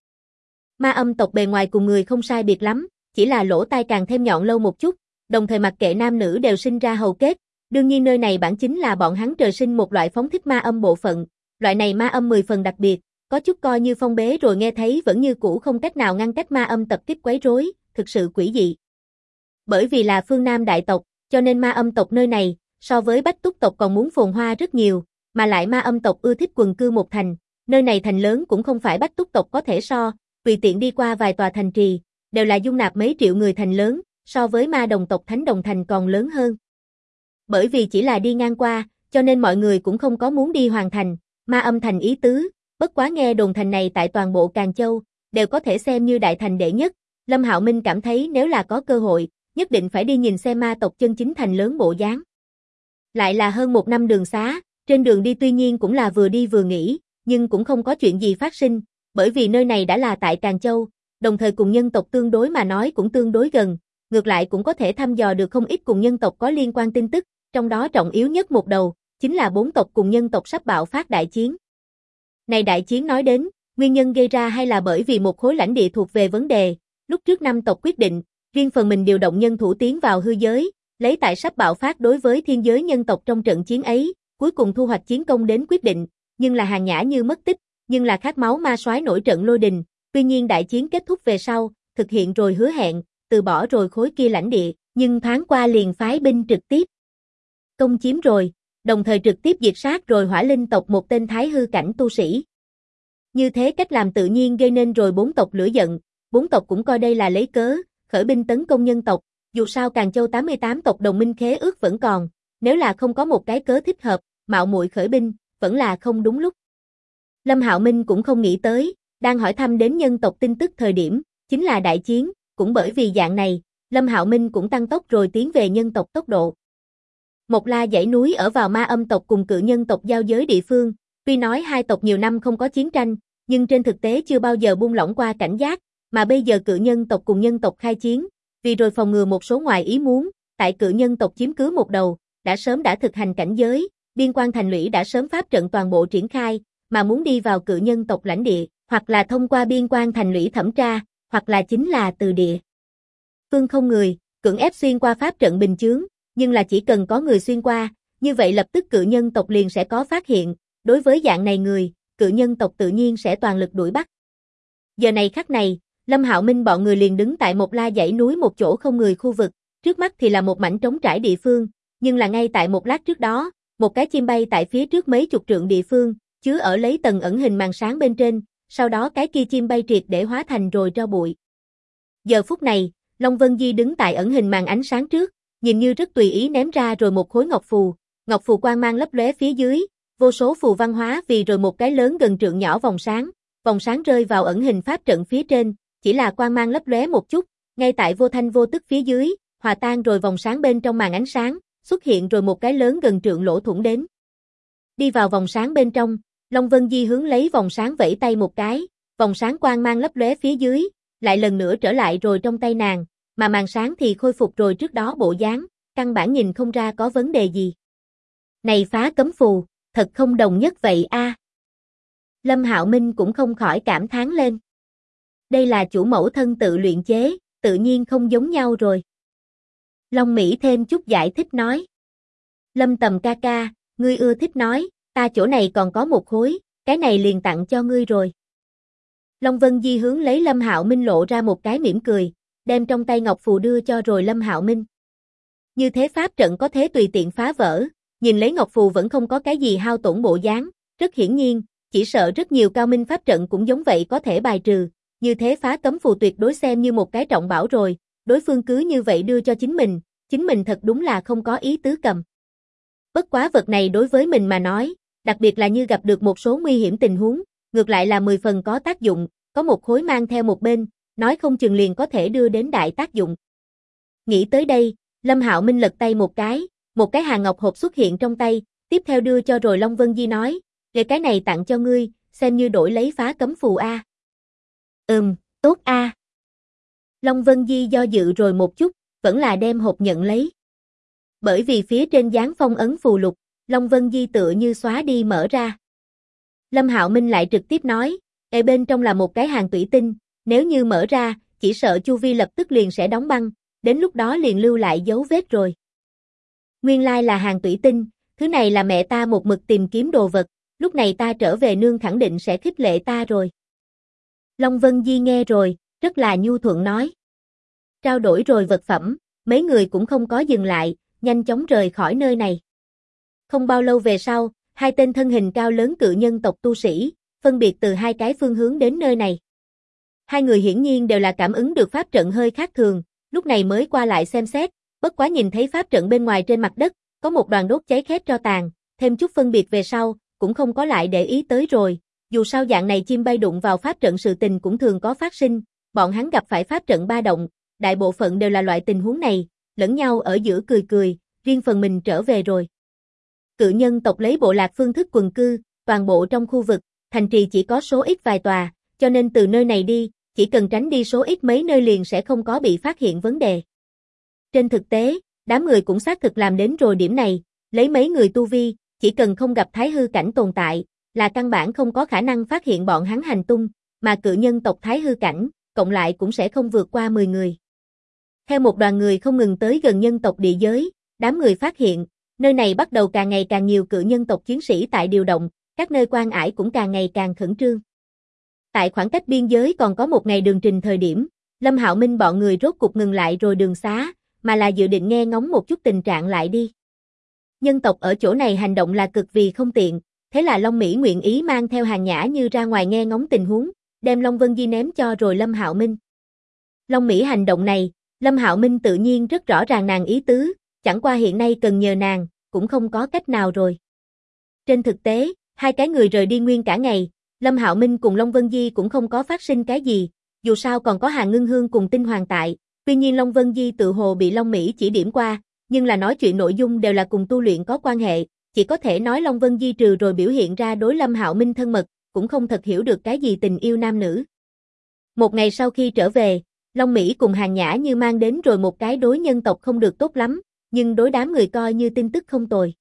Ma âm tộc bề ngoài cùng người không sai biệt lắm, chỉ là lỗ tai càng thêm nhọn lâu một chút, đồng thời mặc kệ nam nữ đều sinh ra hầu kết, đương nhiên nơi này bản chính là bọn hắn trời sinh một loại phóng thích ma âm bộ phận, loại này ma âm 10 phần đặc biệt, có chút coi như phong bế rồi nghe thấy vẫn như cũ không cách nào ngăn cách ma âm tập kích quấy rối, thực sự quỷ dị. Bởi vì là phương Nam đại tộc, cho nên ma âm tộc nơi này, so với Bách Túc tộc còn muốn phồn hoa rất nhiều, mà lại ma âm tộc ưa thích quần cư một thành, nơi này thành lớn cũng không phải Bách Túc tộc có thể so, tùy tiện đi qua vài tòa thành trì, đều là dung nạp mấy triệu người thành lớn, so với ma đồng tộc Thánh Đồng Thành còn lớn hơn. Bởi vì chỉ là đi ngang qua, cho nên mọi người cũng không có muốn đi hoàn thành, ma âm thành ý tứ, bất quá nghe đồn thành này tại toàn bộ Càn Châu, đều có thể xem như đại thành đệ nhất, Lâm Hạo Minh cảm thấy nếu là có cơ hội, nhất định phải đi nhìn xem ma tộc chân chính thành lớn bộ dáng. Lại là hơn 1 năm đường xá, trên đường đi tuy nhiên cũng là vừa đi vừa nghỉ, nhưng cũng không có chuyện gì phát sinh, bởi vì nơi này đã là tại Càn Châu, đồng thời cùng nhân tộc tương đối mà nói cũng tương đối gần, ngược lại cũng có thể thăm dò được không ít cùng nhân tộc có liên quan tin tức, trong đó trọng yếu nhất một đầu, chính là 4 tộc cùng nhân tộc sắp bạo phát đại chiến. Này đại chiến nói đến, nguyên nhân gây ra hay là bởi vì một khối lãnh địa thuộc về vấn đề, lúc trước 5 tộc quyết định, riêng phần mình điều động nhân thủ tiến vào hư giới, lấy tại sắp bạo phát đối với thiên giới nhân tộc trong trận chiến ấy, cuối cùng thu hoạch chiến công đến quyết định, nhưng là Hàng Nhã như mất tích, nhưng là khát máu ma soái nổi trận lôi đình, tuy nhiên đại chiến kết thúc về sau, thực hiện rồi hứa hẹn, từ bỏ rồi khối kia lãnh địa, nhưng thoáng qua liền phái binh trực tiếp công chiếm rồi, đồng thời trực tiếp diệt sát rồi hỏa linh tộc một tên thái hư cảnh tu sĩ. Như thế cách làm tự nhiên gây nên rồi 4 tộc lửa giận, 4 tộc cũng coi đây là lấy cớ, khởi binh tấn công nhân tộc, dù sao Càn Châu 88 tộc đồng minh khế ước vẫn còn, nếu là không có một cái cớ thích hợp, mạo muội khởi binh, vẫn là không đúng lúc. Lâm Hạo Minh cũng không nghĩ tới, đang hỏi thăm đến nhân tộc tin tức thời điểm, chính là đại chiến, cũng bởi vì dạng này, Lâm Hạo Minh cũng tăng tốc rồi tiến về nhân tộc tốc độ. Một La dãy núi ở vào ma âm tộc cùng cự nhân tộc giao giới địa phương, tuy nói hai tộc nhiều năm không có chiến tranh, nhưng trên thực tế chưa bao giờ buông lỏng qua cảnh giác, mà bây giờ cự nhân tộc cùng nhân tộc khai chiến, vì rồi phòng ngừa một số ngoài ý muốn, tại cự nhân tộc chiếm cứ một đầu, đã sớm đã thực hành cảnh giới, biên quan thành lũy đã sớm pháp trận toàn bộ triển khai, mà muốn đi vào cự nhân tộc lãnh địa, hoặc là thông qua biên quan thành lũy thẩm tra, hoặc là chính là từ địa phương không người, cưỡng ép xuyên qua pháp trận bình chướng, nhưng là chỉ cần có người xuyên qua, như vậy lập tức cự nhân tộc liền sẽ có phát hiện, đối với dạng này người, cự nhân tộc tự nhiên sẽ toàn lực đuổi bắt. Giờ này khắc này, Lâm Hạo Minh bọn người liền đứng tại một la dãy núi một chỗ không người khu vực, trước mắt thì là một mảnh trống trải địa phương, nhưng là ngay tại một lát trước đó, một cái chim bay tại phía trước mấy chục trượng địa phương, chứa ở lấy tầng ẩn hình màn sáng bên trên, sau đó cái kia chim bay triệt để hóa thành rồi tro bụi. Giờ phút này, Long Vân Di đứng tại ẩn hình màn ánh sáng trước, nhìn như rất tùy ý ném ra rồi một khối ngọc phù quang mang lấp lóe phía dưới, vô số phù văn hóa vì rồi một cái lớn gần trượng nhỏ vòng sáng rơi vào ẩn hình pháp trận phía trên, chỉ là quang mang lấp lóe một chút, ngay tại vô thanh vô tức phía dưới, hòa tan rồi vòng sáng bên trong màn ánh sáng, xuất hiện rồi một cái lớn gần trượng lỗ thủng đến. Đi vào vòng sáng bên trong, Long Vân Di hướng lấy vòng sáng vẫy tay một cái, vòng sáng quang mang lấp lóe phía dưới, lại lần nữa trở lại rồi trong tay nàng, mà màn sáng thì khôi phục rồi trước đó bộ dáng, căn bản nhìn không ra có vấn đề gì. Này phá cấm phù, thật không đồng nhất vậy a. Lâm Hạo Minh cũng không khỏi cảm thán lên. Đây là chủ mẫu thân tự luyện chế, tự nhiên không giống nhau rồi. Long Mỹ thêm chút giải thích nói. Lâm Tầm ca ca, ngươi ưa thích nói, ta chỗ này còn có một khối, cái này liền tặng cho ngươi rồi. Long Vân Di hướng lấy Lâm Hạo Minh lộ ra một cái mỉm cười, đem trong tay ngọc phù đưa cho rồi Lâm Hạo Minh. Như thế pháp trận có thế tùy tiện phá vỡ, nhìn lấy ngọc phù vẫn không có cái gì hao tổn bộ dáng, rất hiển nhiên, chỉ sợ rất nhiều cao minh pháp trận cũng giống vậy có thể bài trừ, như thế phá cấm phù tuyệt đối xem như một cái trọng bảo rồi, đối phương cứ như vậy đưa cho chính mình thật đúng là không có ý tứ cầm. Bất quá vật này đối với mình mà nói, đặc biệt là như gặp được một số nguy hiểm tình huống, ngược lại là 10 phần có tác dụng, có một khối mang theo một bên, nói không chừng liền có thể đưa đến đại tác dụng. Nghĩ tới đây, Lâm Hạo Minh lật tay một cái hàng ngọc hộp xuất hiện trong tay, tiếp theo đưa cho rồi Long Vân Di nói, để cái này tặng cho ngươi, xem như đổi lấy phá cấm phù a. Tốt a. Long Vân Di do dự rồi một chút, vẫn là đem hộp nhận lấy. Bởi vì phía trên dán phong ấn phù lục, Long Vân Di tựa như xóa đi mở ra. Lâm Hạo Minh lại trực tiếp nói, bên trong là một cái hàng thủy tinh, nếu như mở ra, chỉ sợ chu vi lập tức liền sẽ đóng băng, đến lúc đó liền lưu lại dấu vết rồi. Nguyên lai là hàng thủy tinh, thứ này là mẹ ta một mực tìm kiếm đồ vật, lúc này ta trở về nương khẳng định sẽ khích lệ ta rồi. Long Vân Di nghe rồi, rất là nhu thuận nói. Trao đổi rồi vật phẩm, mấy người cũng không có dừng lại, nhanh chóng rời khỏi nơi này. Không bao lâu về sau, hai tên thân hình cao lớn cự nhân tộc tu sĩ, phân biệt từ hai cái phương hướng đến nơi này. Hai người hiển nhiên đều là cảm ứng được pháp trận hơi khác thường, lúc này mới qua lại xem xét, bất quá nhìn thấy pháp trận bên ngoài trên mặt đất, có một đoàn đốt cháy khét tro tàn, thêm chút phân biệt về sau, cũng không có lại để ý tới rồi, dù sao dạng này chim bay đụng vào pháp trận sự tình cũng thường có phát sinh, bọn hắn gặp phải pháp trận ba động, đại bộ phận đều là loại tình huống này, lẫn nhau ở giữa cười, riêng phần mình trở về rồi. Cự nhân tộc lấy bộ lạc phương thức quần cư, toàn bộ trong khu vực, thành trì chỉ có số ít vài tòa, cho nên từ nơi này đi, chỉ cần tránh đi số ít mấy nơi liền sẽ không có bị phát hiện vấn đề. Trên thực tế, đám người cũng xác thực làm đến rồi điểm này, lấy mấy người tu vi, chỉ cần không gặp thái hư cảnh tồn tại, là căn bản không có khả năng phát hiện bọn hắn hành tung, mà cự nhân tộc thái hư cảnh, cộng lại cũng sẽ không vượt qua 10 người. Theo một đoàn người không ngừng tới gần nhân tộc địa giới, đám người phát hiện, nơi này bắt đầu càng ngày càng nhiều cự nhân tộc chiến sĩ tại điều động, các nơi quan ải cũng càng ngày càng khẩn trương. Tại khoảng cách biên giới còn có một ngày đường trình thời điểm, Lâm Hạo Minh bọn người rốt cục ngừng lại rồi đường xá, mà là dự định nghe ngóng một chút tình trạng lại đi. Nhân tộc ở chỗ này hành động là cực vì không tiện, thế là Long Mỹ nguyện ý mang theo Hàng Nhã Như ra ngoài nghe ngóng tình huống, đem Long Vân Di ném cho rồi Lâm Hạo Minh. Long Mỹ hành động này, Lâm Hạo Minh tự nhiên rất rõ ràng nàng ý tứ, chẳng qua hiện nay cần nhờ nàng, cũng không có cách nào rồi. Trên thực tế, hai cái người rời đi nguyên cả ngày, Lâm Hạo Minh cùng Long Vân Di cũng không có phát sinh cái gì, dù sao còn có Hàn Ngưng Hương cùng Tinh Hoàng tại, tuy nhiên Long Vân Di tự hồ bị Long Mỹ chỉ điểm qua, nhưng là nói chuyện nội dung đều là cùng tu luyện có quan hệ, chỉ có thể nói Long Vân Di trừ rồi biểu hiện ra đối Lâm Hạo Minh thân mật, cũng không thật hiểu được cái gì tình yêu nam nữ. Một ngày sau khi trở về, Long Mỹ cùng Hàng Nhã Như mang đến rồi một cái đối nhân tộc không được tốt lắm, nhưng đối đám người coi như tin tức không tồi.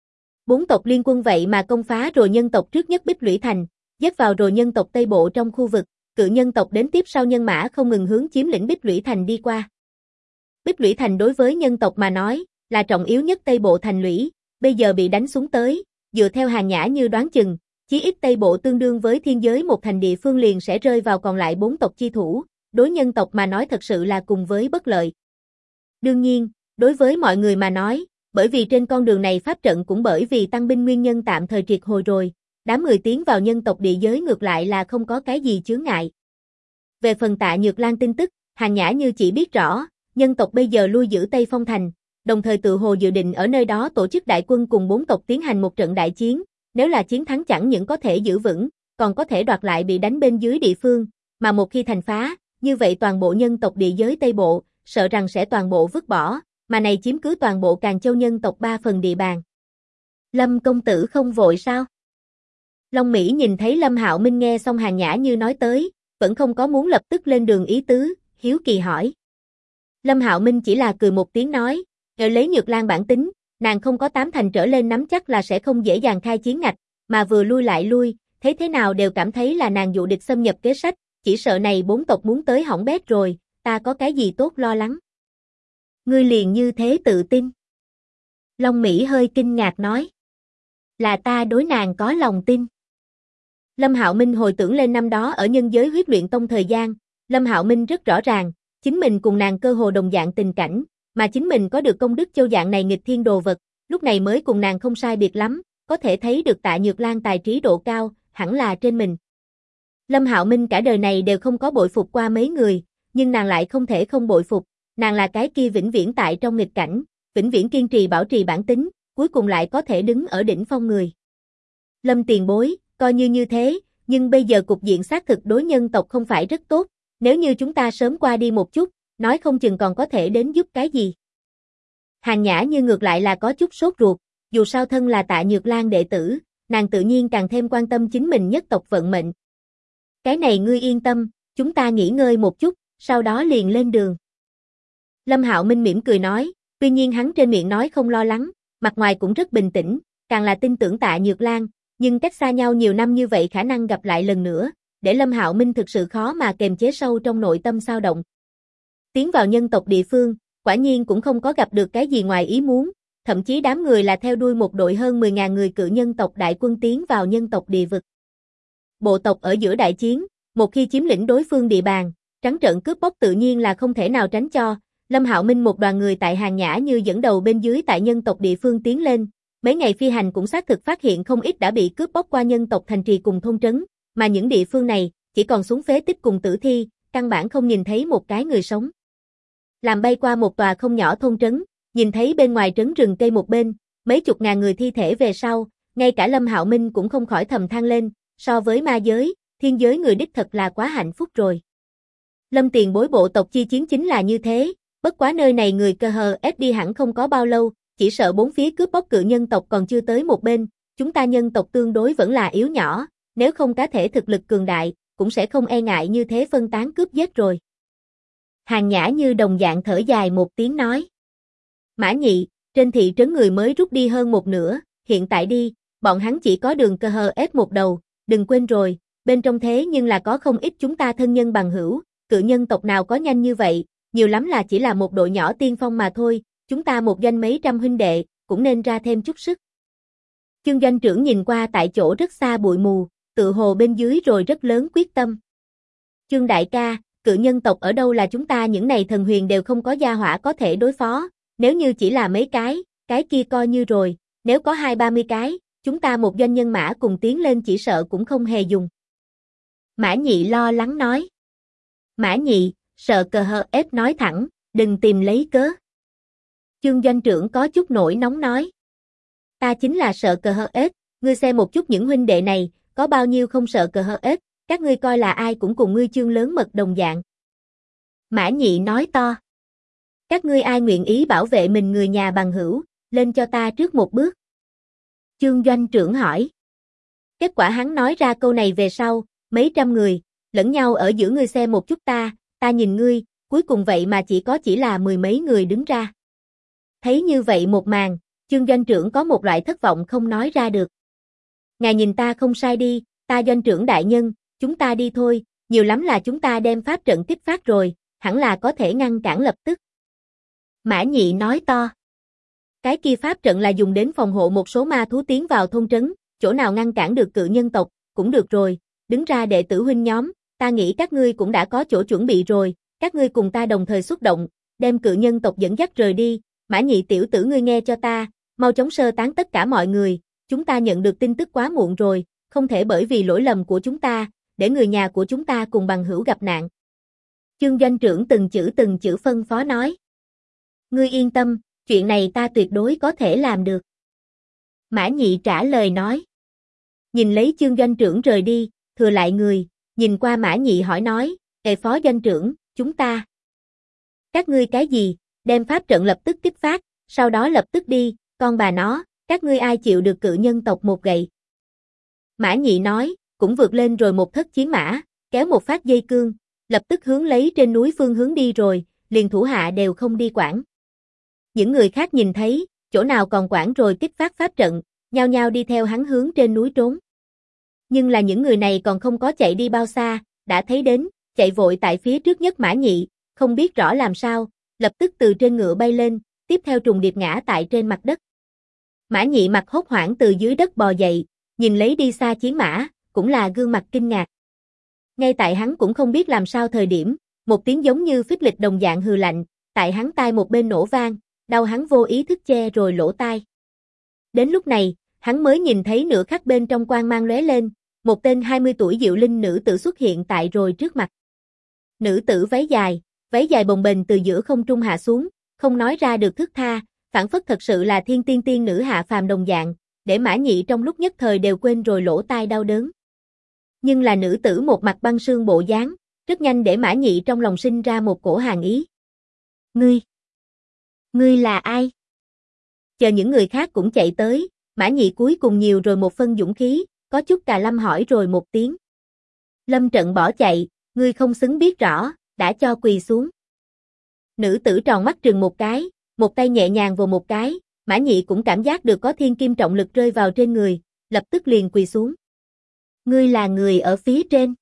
4 tộc liên quân vậy mà công phá rồi nhân tộc trước nhất Bích Lũy Thành, dết vào rồi nhân tộc Tây Bộ trong khu vực, cự nhân tộc đến tiếp sau nhân mã không ngừng hướng chiếm lĩnh Bích Lũy Thành đi qua. Bích Lũy Thành đối với nhân tộc mà nói, là trọng yếu nhất Tây Bộ thành lũy, bây giờ bị đánh xuống tới, dựa theo Hàng Nhã Như đoán chừng, chí ít Tây Bộ tương đương với thiên giới một thành địa phương liền sẽ rơi vào còn lại 4 tộc chi thủ, đối nhân tộc mà nói thật sự là cùng với bất lợi. Đương nhiên, đối với mọi người mà nói, bởi vì trên con đường này pháp trận cũng bởi vì tăng binh nguyên nhân tạm thời triệt hồi rồi, đám người tiến vào nhân tộc địa giới ngược lại là không có cái gì chướng ngại. Về phần Tạ Nhược Lan tin tức, Hàn Nhã Như chỉ biết rõ, nhân tộc bây giờ lui giữ Tây Phong Thành, đồng thời tự hồ dự định ở nơi đó tổ chức đại quân cùng 4 tộc tiến hành một trận đại chiến, nếu là chiến thắng chẳng những có thể giữ vững, còn có thể đoạt lại bị đánh bên dưới địa phương, mà một khi thành phá, như vậy toàn bộ nhân tộc địa giới Tây Bộ, sợ rằng sẽ toàn bộ vứt bỏ, mà này chiếm cứ toàn bộ Càn Châu nhân tộc 3 phần địa bàn. Lâm công tử không vội sao? Long Mỹ nhìn thấy Lâm Hạo Minh nghe xong Hàn Nhã Như nói tới, vẫn không có muốn lập tức lên đường ý tứ, hiếu kỳ hỏi. Lâm Hạo Minh chỉ là cười một tiếng nói, lấy Nhược Lan bản tính, nàng không có 8 thành trở lên nắm chắc là sẽ không dễ dàng khai chiến ngạch, mà vừa lui lại lui, thấy thế nào đều cảm thấy là nàng dụ địch xâm nhập kế sách, chỉ sợ này 4 tộc muốn tới hỏng bét rồi, ta có cái gì tốt lo lắng. Ngươi liền như thế tự tin. Long Mỹ hơi kinh ngạc nói. Là ta đối nàng có lòng tin. Lâm Hạo Minh hồi tưởng lên năm đó ở nhân giới huyết luyện tông thời gian, Lâm Hạo Minh rất rõ ràng, chính mình cùng nàng cơ hồ đồng dạng tình cảnh, mà chính mình có được công đức châu dạng này nghịch thiên đồ vật, lúc này mới cùng nàng không sai biệt lắm, có thể thấy được Tạ Nhược Lan tài trí độ cao, hẳn là trên mình. Lâm Hạo Minh cả đời này đều không có bội phục qua mấy người, nhưng nàng lại không thể không bội phục, nàng là cái kia vĩnh viễn tại trong nghịch cảnh, vĩnh viễn kiên trì bảo trì bản tính, cuối cùng lại có thể đứng ở đỉnh phong người. Lâm tiền bối, coi như thế, nhưng bây giờ cục diện xác thực đối nhân tộc không phải rất tốt, nếu như chúng ta sớm qua đi một chút, nói không chừng còn có thể đến giúp cái gì. Hàn Nhã Như ngược lại là có chút sốt ruột, dù sao thân là Tạ Nhược Lan đệ tử, nàng tự nhiên càng thêm quan tâm chính mình nhất tộc vận mệnh. Cái này ngươi yên tâm, chúng ta nghỉ ngơi một chút, sau đó liền lên đường. Lâm Hạo Minh mỉm cười nói, tuy nhiên hắn trên miệng nói không lo lắng, mặt ngoài cũng rất bình tĩnh, càng là tin tưởng Tạ Nhược Lan, nhưng cách xa nhau nhiều năm như vậy khả năng gặp lại lần nữa, để Lâm Hạo Minh thực sự khó mà kềm chế sâu trong nội tâm xao động. Tiến vào nhân tộc địa phương, quả nhiên cũng không có gặp được cái gì ngoài ý muốn, thậm chí đám người là theo đuôi một đội hơn 10.000 người cự nhân tộc đại quân tiến vào nhân tộc địa vực. Bộ tộc ở giữa đại chiến, một khi chiếm lĩnh đối phương địa bàn, trắng trợn cướp bóc tự nhiên là không thể nào tránh cho. Lâm Hạo Minh một đoàn người tại Hàn Nhã Như dẫn đầu bên dưới tại nhân tộc địa phương tiến lên, mấy ngày phi hành cũng xác thực phát hiện không ít đã bị cướp bóc qua nhân tộc thành trì cùng thôn trấn, mà những địa phương này chỉ còn xuống phế tích cùng tử thi, căn bản không nhìn thấy một cái người sống. Làm bay qua một tòa không nhỏ thôn trấn, nhìn thấy bên ngoài trấn rừng cây một bên, mấy chục ngàn người thi thể về sau, ngay cả Lâm Hạo Minh cũng không khỏi thầm than lên, so với ma giới, thiên giới người đích thật là quá hạnh phúc rồi. Lâm tiền bối bộ tộc chi chiến chính là như thế, bất quá nơi này người cơ hờ ép đi hẳn không có bao lâu, chỉ sợ bốn phía cướp bóc cự nhân tộc còn chưa tới một bên, chúng ta nhân tộc tương đối vẫn là yếu nhỏ, nếu không cá thể thực lực cường đại, cũng sẽ không e ngại như thế phân tán cướp giết rồi. Hàn Nhã Như đồng dạng thở dài một tiếng nói. Mã Nhị, trên thị trấn người mới rút đi hơn một nửa, hiện tại đi, bọn hắn chỉ có đường cơ hờ ép một đầu, đừng quên rồi, bên trong thế nhưng là có không ít chúng ta thân nhân bằng hữu, cự nhân tộc nào có nhanh như vậy, nhiều lắm là chỉ là một đội nhỏ tiên phong mà thôi, chúng ta một doanh mấy trăm huynh đệ, cũng nên ra thêm chút sức. Chương doanh trưởng nhìn qua tại chỗ rất xa bụi mù, tự hồ bên dưới rồi rất lớn quyết tâm. Chương đại ca, cự nhân tộc ở đâu là chúng ta những này thần huyền đều không có gia hỏa có thể đối phó, nếu như chỉ là mấy cái kia coi như rồi, nếu có 20-30 cái, chúng ta một doanh nhân mã cùng tiến lên chỉ sợ cũng không hề dùng. Mã Nhị lo lắng nói. Mã Nhị, sợ cờ hờ ép nói thẳng, đừng tìm lấy cớ. Chương doanh trưởng có chút nổi nóng nói. Ta chính là sợ cờ hờ ép, ngươi xem một chút những huynh đệ này, có bao nhiêu không sợ cờ hờ ép, các ngươi coi là ai cũng cùng ngươi chương lớn mật đồng dạng. Mã Nhị nói to. Các ngươi ai nguyện ý bảo vệ mình người nhà bằng hữu, lên cho ta trước một bước. Chương doanh trưởng hỏi. Kết quả hắn nói ra câu này về sau, mấy trăm người, lẫn nhau ở giữa ngươi xem một chút ta nhìn ngươi, cuối cùng vậy mà chỉ là mười mấy người đứng ra. Thấy như vậy một màn, chương doanh trưởng có một loại thất vọng không nói ra được. Ngài nhìn ta không sai đi, ta doanh trưởng đại nhân, chúng ta đi thôi, nhiều lắm là chúng ta đem pháp trận kích phát rồi, hẳn là có thể ngăn cản lập tức. Mã Nhị nói to. Cái kia pháp trận là dùng đến phòng hộ một số ma thú tiến vào thôn trấn, chỗ nào ngăn cản được cự nhân tộc, cũng được rồi, đứng ra đệ tử huynh nhóm, ta nghĩ các ngươi cũng đã có chỗ chuẩn bị rồi, các ngươi cùng ta đồng thời xuất động, đem cự nhân tộc dẫn dắt rời đi, Mã Nhị tiểu tử ngươi nghe cho ta, mau chóng sơ tán tất cả mọi người, chúng ta nhận được tin tức quá muộn rồi, không thể bởi vì lỗi lầm của chúng ta, để người nhà của chúng ta cùng bằng hữu gặp nạn. Chương doanh trưởng từng chữ phân phó nói. Ngươi yên tâm, chuyện này ta tuyệt đối có thể làm được. Mã Nhị trả lời nói. Nhìn lấy chương doanh trưởng rời đi, thừa lại người, nhìn qua Mã Nhị hỏi nói, phó doanh trưởng, chúng ta. Các ngươi cái gì, đem pháp trận lập tức kích phát, sau đó lập tức đi, con bà nó, các ngươi ai chịu được cự nhân tộc một gậy. Mã Nhị nói, cũng vượt lên rồi một thất chiến mã, kéo một phát dây cương, lập tức hướng lấy trên núi phương hướng đi rồi, liền thủ hạ đều không đi quản. Những người khác nhìn thấy, chỗ nào còn quản rồi kích phát pháp trận, nhao nhao đi theo hắn hướng trên núi trốn. Nhưng là những người này còn không có chạy đi bao xa, đã thấy đến, chạy vội tại phía trước nhất Mã Nhị, không biết rõ làm sao, lập tức từ trên ngựa bay lên, tiếp theo trùng điệp ngã tại trên mặt đất. Mã Nhị mặt hốt hoảng từ dưới đất bò dậy, nhìn lấy đi xa chiến mã, cũng là gương mặt kinh ngạc. Ngay tại hắn cũng không biết làm sao thời điểm, một tiếng giống như phích lịch đồng dạng hừ lạnh, tại hắn tai một bên nổ vang, đau hắn vô ý thức che rồi lỗ tai. Đến lúc này, hắn mới nhìn thấy nửa khắc bên trong quang mang lóe lên, một tên 20 tuổi diệu linh nữ tử xuất hiện tại rồi trước mặt. Nữ tử váy dài bồng bềnh từ giữa không trung hạ xuống, không nói ra được thước tha, phảng phất thật sự là thiên tiên tiên nữ hạ phàm đồng dạng, để Mã Nhị trong lúc nhất thời đều quên rồi lỗ tai đau đớn. Nhưng là nữ tử một mặt băng sương bộ dáng, rất nhanh để Mã Nhị trong lòng sinh ra một cổ hàn ý. Ngươi là ai? Chờ những người khác cũng chạy tới, Mã Nhị cuối cùng nhiều rồi một phân dũng khí, có chút cà lâm hỏi rồi một tiếng. Lâm Trận bỏ chạy, ngươi không xứng biết rõ, đã cho quỳ xuống. Nữ tử tròn mắt trừng một cái, một tay nhẹ nhàng vồ một cái, Mã Nhị cũng cảm giác được có thiên kim trọng lực rơi vào trên người, lập tức liền quỳ xuống. Ngươi là người ở phía trên.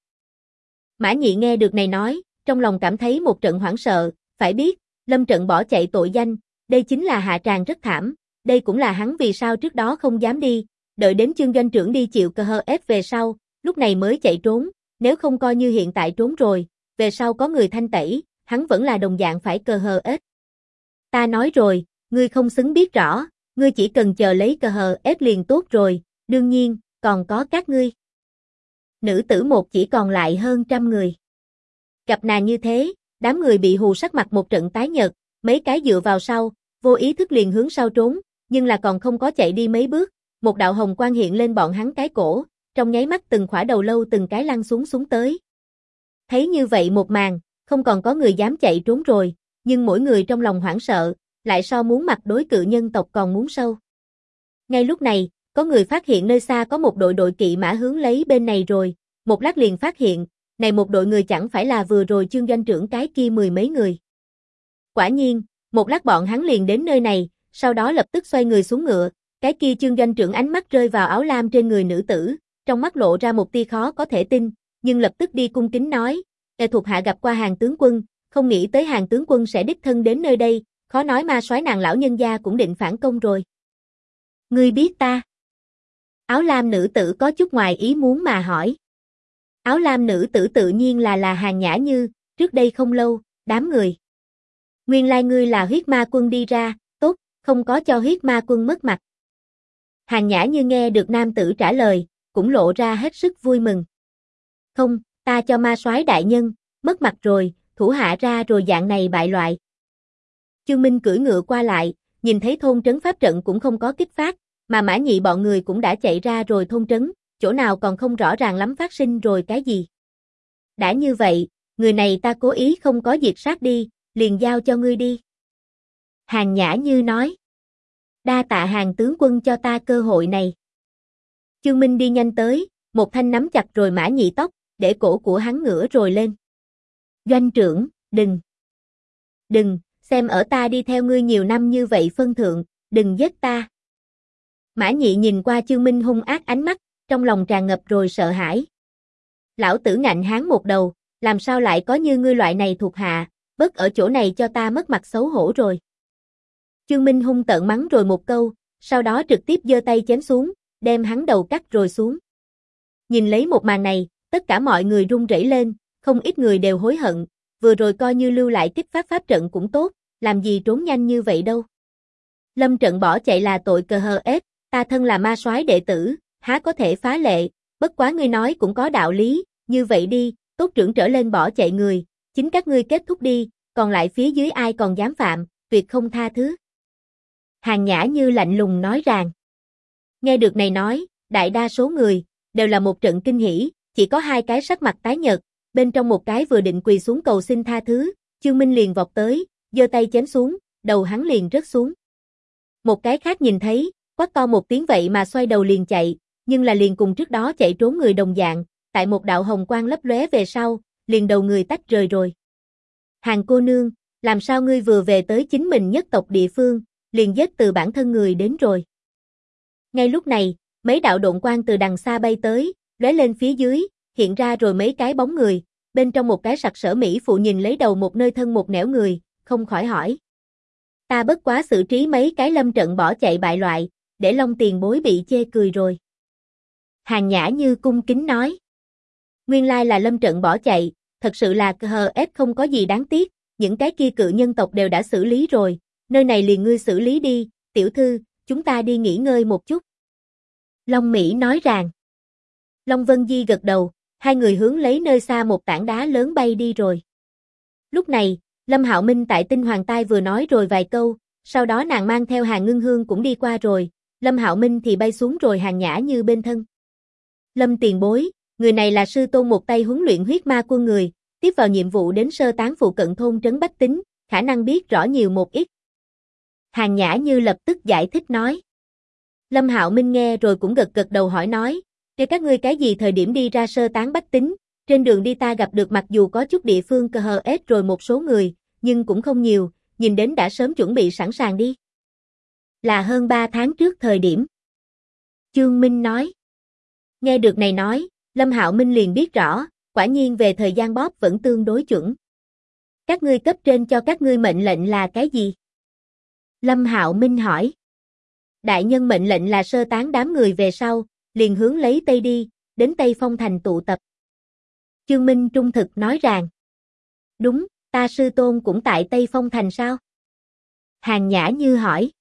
Mã Nhị nghe được này nói, trong lòng cảm thấy một trận hoảng sợ, phải biết, Lâm Trận bỏ chạy tội danh, đây chính là hạ tràng rất thảm, đây cũng là hắn vì sao trước đó không dám đi, đợi đến chương doanh trưởng đi chịu cơ hơ ép về sau, lúc này mới chạy trốn, nếu không coi như hiện tại trốn rồi, về sau có người thanh tẩy, hắn vẫn là đồng dạng phải cơ hơ ép. Ta nói rồi, ngươi không xứng biết rõ, ngươi chỉ cần chờ lấy cơ hơ ép liền tốt rồi, đương nhiên, còn có các ngươi. Nữ tử một chỉ còn lại hơn 100 người. Gặp nàng như thế, đám người bị hù sắc mặt một trận tái nhợt, mấy cái dựa vào sau, vô ý thức liền hướng sau trốn, nhưng là còn không có chạy đi mấy bước, một đạo hồng quang hiện lên bọn hắn cái cổ, trong nháy mắt từng khỏa đầu lâu từng cái lăn xuống tới. Thấy như vậy một màn, không còn có người dám chạy trốn rồi, nhưng mỗi người trong lòng hoảng sợ, lại so muốn mặt đối cự nhân tộc còn muốn sâu. Ngay lúc này, có người phát hiện nơi xa có một đội kỵ mã hướng lấy bên này rồi, một lát liền phát hiện, này một đội người chẳng phải là vừa rồi chương doanh trưởng cái kia 10 mấy người. Quả nhiên, một lát bọn hắn liền đến nơi này, sau đó lập tức xoay người xuống ngựa, cái kia chương doanh trưởng ánh mắt rơi vào áo lam trên người nữ tử, trong mắt lộ ra một tia khó có thể tin, nhưng lập tức đi cung kính nói, thuộc hạ gặp qua Hàn tướng quân, không nghĩ tới Hàn tướng quân sẽ đích thân đến nơi đây, khó nói ma soái nàng lão nhân gia cũng định phản công rồi. Ngươi biết ta? Áo lam nữ tử có chút ngoài ý muốn mà hỏi. Áo lam nữ tử tự nhiên là Hàn Nhã Như, trước đây không lâu, đám người. Nguyên lai ngươi là huyết ma quân đi ra, tốt, không có cho huyết ma quân mất mặt. Hàn Nhã Như nghe được nam tử trả lời, cũng lộ ra hết sức vui mừng. Không, ta cho ma soái đại nhân, mất mặt rồi, thủ hạ ra rồi dạng này bại loại. Chương Minh cưỡi ngựa qua lại, nhìn thấy thôn trấn pháp trận cũng không có kích phát, mà Mã Nhị bọn người cũng đã chạy ra rồi thôn trấn, chỗ nào còn không rõ ràng lắm phát sinh rồi cái gì. Đã như vậy, người này ta cố ý không có diệt sát đi, liền giao cho ngươi đi. Hàn Nhã Như nói. Đa tạ Hàn tướng quân cho ta cơ hội này. Chương Minh đi nhanh tới, một thanh nắm chặt rồi Mã Nhị tóc, để cổ của hắn ngửa rồi lên. Doanh trưởng, đừng, xem ở ta đi theo ngươi nhiều năm như vậy phân thượng, đừng giết ta. Mã Nhị nhìn qua Chương Minh hung ác ánh mắt, trong lòng tràn ngập rồi sợ hãi. Lão tử ngạnh hán một đầu, làm sao lại có như ngươi loại này thuộc hạ, bớt ở chỗ này cho ta mất mặt xấu hổ rồi. Chương Minh hung tợn mắng rồi một câu, sau đó trực tiếp giơ tay chém xuống, đem hắn đầu cắt rồi xuống. Nhìn lấy một màn này, tất cả mọi người run rẩy lên, không ít người đều hối hận, vừa rồi coi như lưu lại kích phát pháp trận cũng tốt, làm gì trốn nhanh như vậy đâu. Lâm trận bỏ chạy là tội cờ hờ ết, ta thân là ma soái đệ tử, há có thể phá lệ, bất quá ngươi nói cũng có đạo lý, như vậy đi, tốt trưởng trở lên bỏ chạy người, chính các ngươi kết thúc đi, còn lại phía dưới ai còn dám phạm, tuyệt không tha thứ. Hàn Nhã Như lạnh lùng nói rằng. Nghe được này nói, đại đa số người, đều là một trận kinh hỉ, chỉ có hai cái sắc mặt tái nhợt, bên trong một cái vừa định quỳ xuống cầu xin tha thứ, Chương Minh liền vọt tới, giơ tay chém xuống, đầu hắn liền rớt xuống. Một cái khác nhìn thấy, quát to một tiếng vậy mà xoay đầu liền chạy, nhưng là liền cùng trước đó chạy trốn người đồng dạng, tại một đạo hồng quang lấp lóe về sau, liền đầu người tách rời rồi. Hàn cô nương, làm sao ngươi vừa về tới chính mình nhất tộc địa phương, liền giết từ bản thân người đến rồi. Ngay lúc này, mấy đạo độn quang từ đằng xa bay tới, lóe lên phía dưới, hiện ra rồi mấy cái bóng người, bên trong một cái sặc sỡ mỹ phụ nhìn lấy đầu một nơi thân một nẻo người, không khỏi hỏi. Ta bất quá xử trí mấy cái lâm trận bỏ chạy bại loại, để Long tiền bối bị chê cười rồi. Hàn Nhã Như cung kính nói. Nguyên lai là lâm trận bỏ chạy, thật sự là ép không có gì đáng tiếc, những cái kia cự nhân tộc đều đã xử lý rồi, nơi này liền ngươi xử lý đi, tiểu thư, chúng ta đi nghỉ ngơi một chút. Long Mỹ nói rằng. Long Vân Di gật đầu, hai người hướng lấy nơi xa một tảng đá lớn bay đi rồi. Lúc này, Lâm Hạo Minh tại Tinh Hoàng Tai vừa nói rồi vài câu, sau đó nàng mang theo Hàn Ngưng Hương cũng đi qua rồi, Lâm Hạo Minh thì bay xuống rồi Hàn Nhã Như bên thân. Lâm tiền bối, người này là sư tôn một tay huấn luyện huyết ma quân người, tiếp vào nhiệm vụ đến sơ tán phụ cận thôn trấn bách tính, khả năng biết rõ nhiều một ít. Hàn Nhã Như lập tức giải thích nói. Lâm Hạo Minh nghe rồi cũng gật gật đầu hỏi nói, để các ngươi cái gì thời điểm đi ra sơ tán bách tính, trên đường đi ta gặp được mặc dù có chút địa phương cờ hờ ết rồi một số người, nhưng cũng không nhiều, nhìn đến đã sớm chuẩn bị sẵn sàng đi. Là hơn 3 tháng trước thời điểm. Chương Minh nói. Nghe được này nói, Lâm Hạo Minh liền biết rõ, quả nhiên về thời gian bóp vẫn tương đối chuẩn. Các ngươi cấp trên cho các ngươi mệnh lệnh là cái gì? Lâm Hạo Minh hỏi. Đại nhân mệnh lệnh là sơ tán đám người về sau, liền hướng lấy Tây đi, đến Tây Phong Thành tụ tập. Chương Minh trung thực nói rằng. Đúng, ta sư tôn cũng tại Tây Phong Thành sao? Hàn Nhã Như hỏi.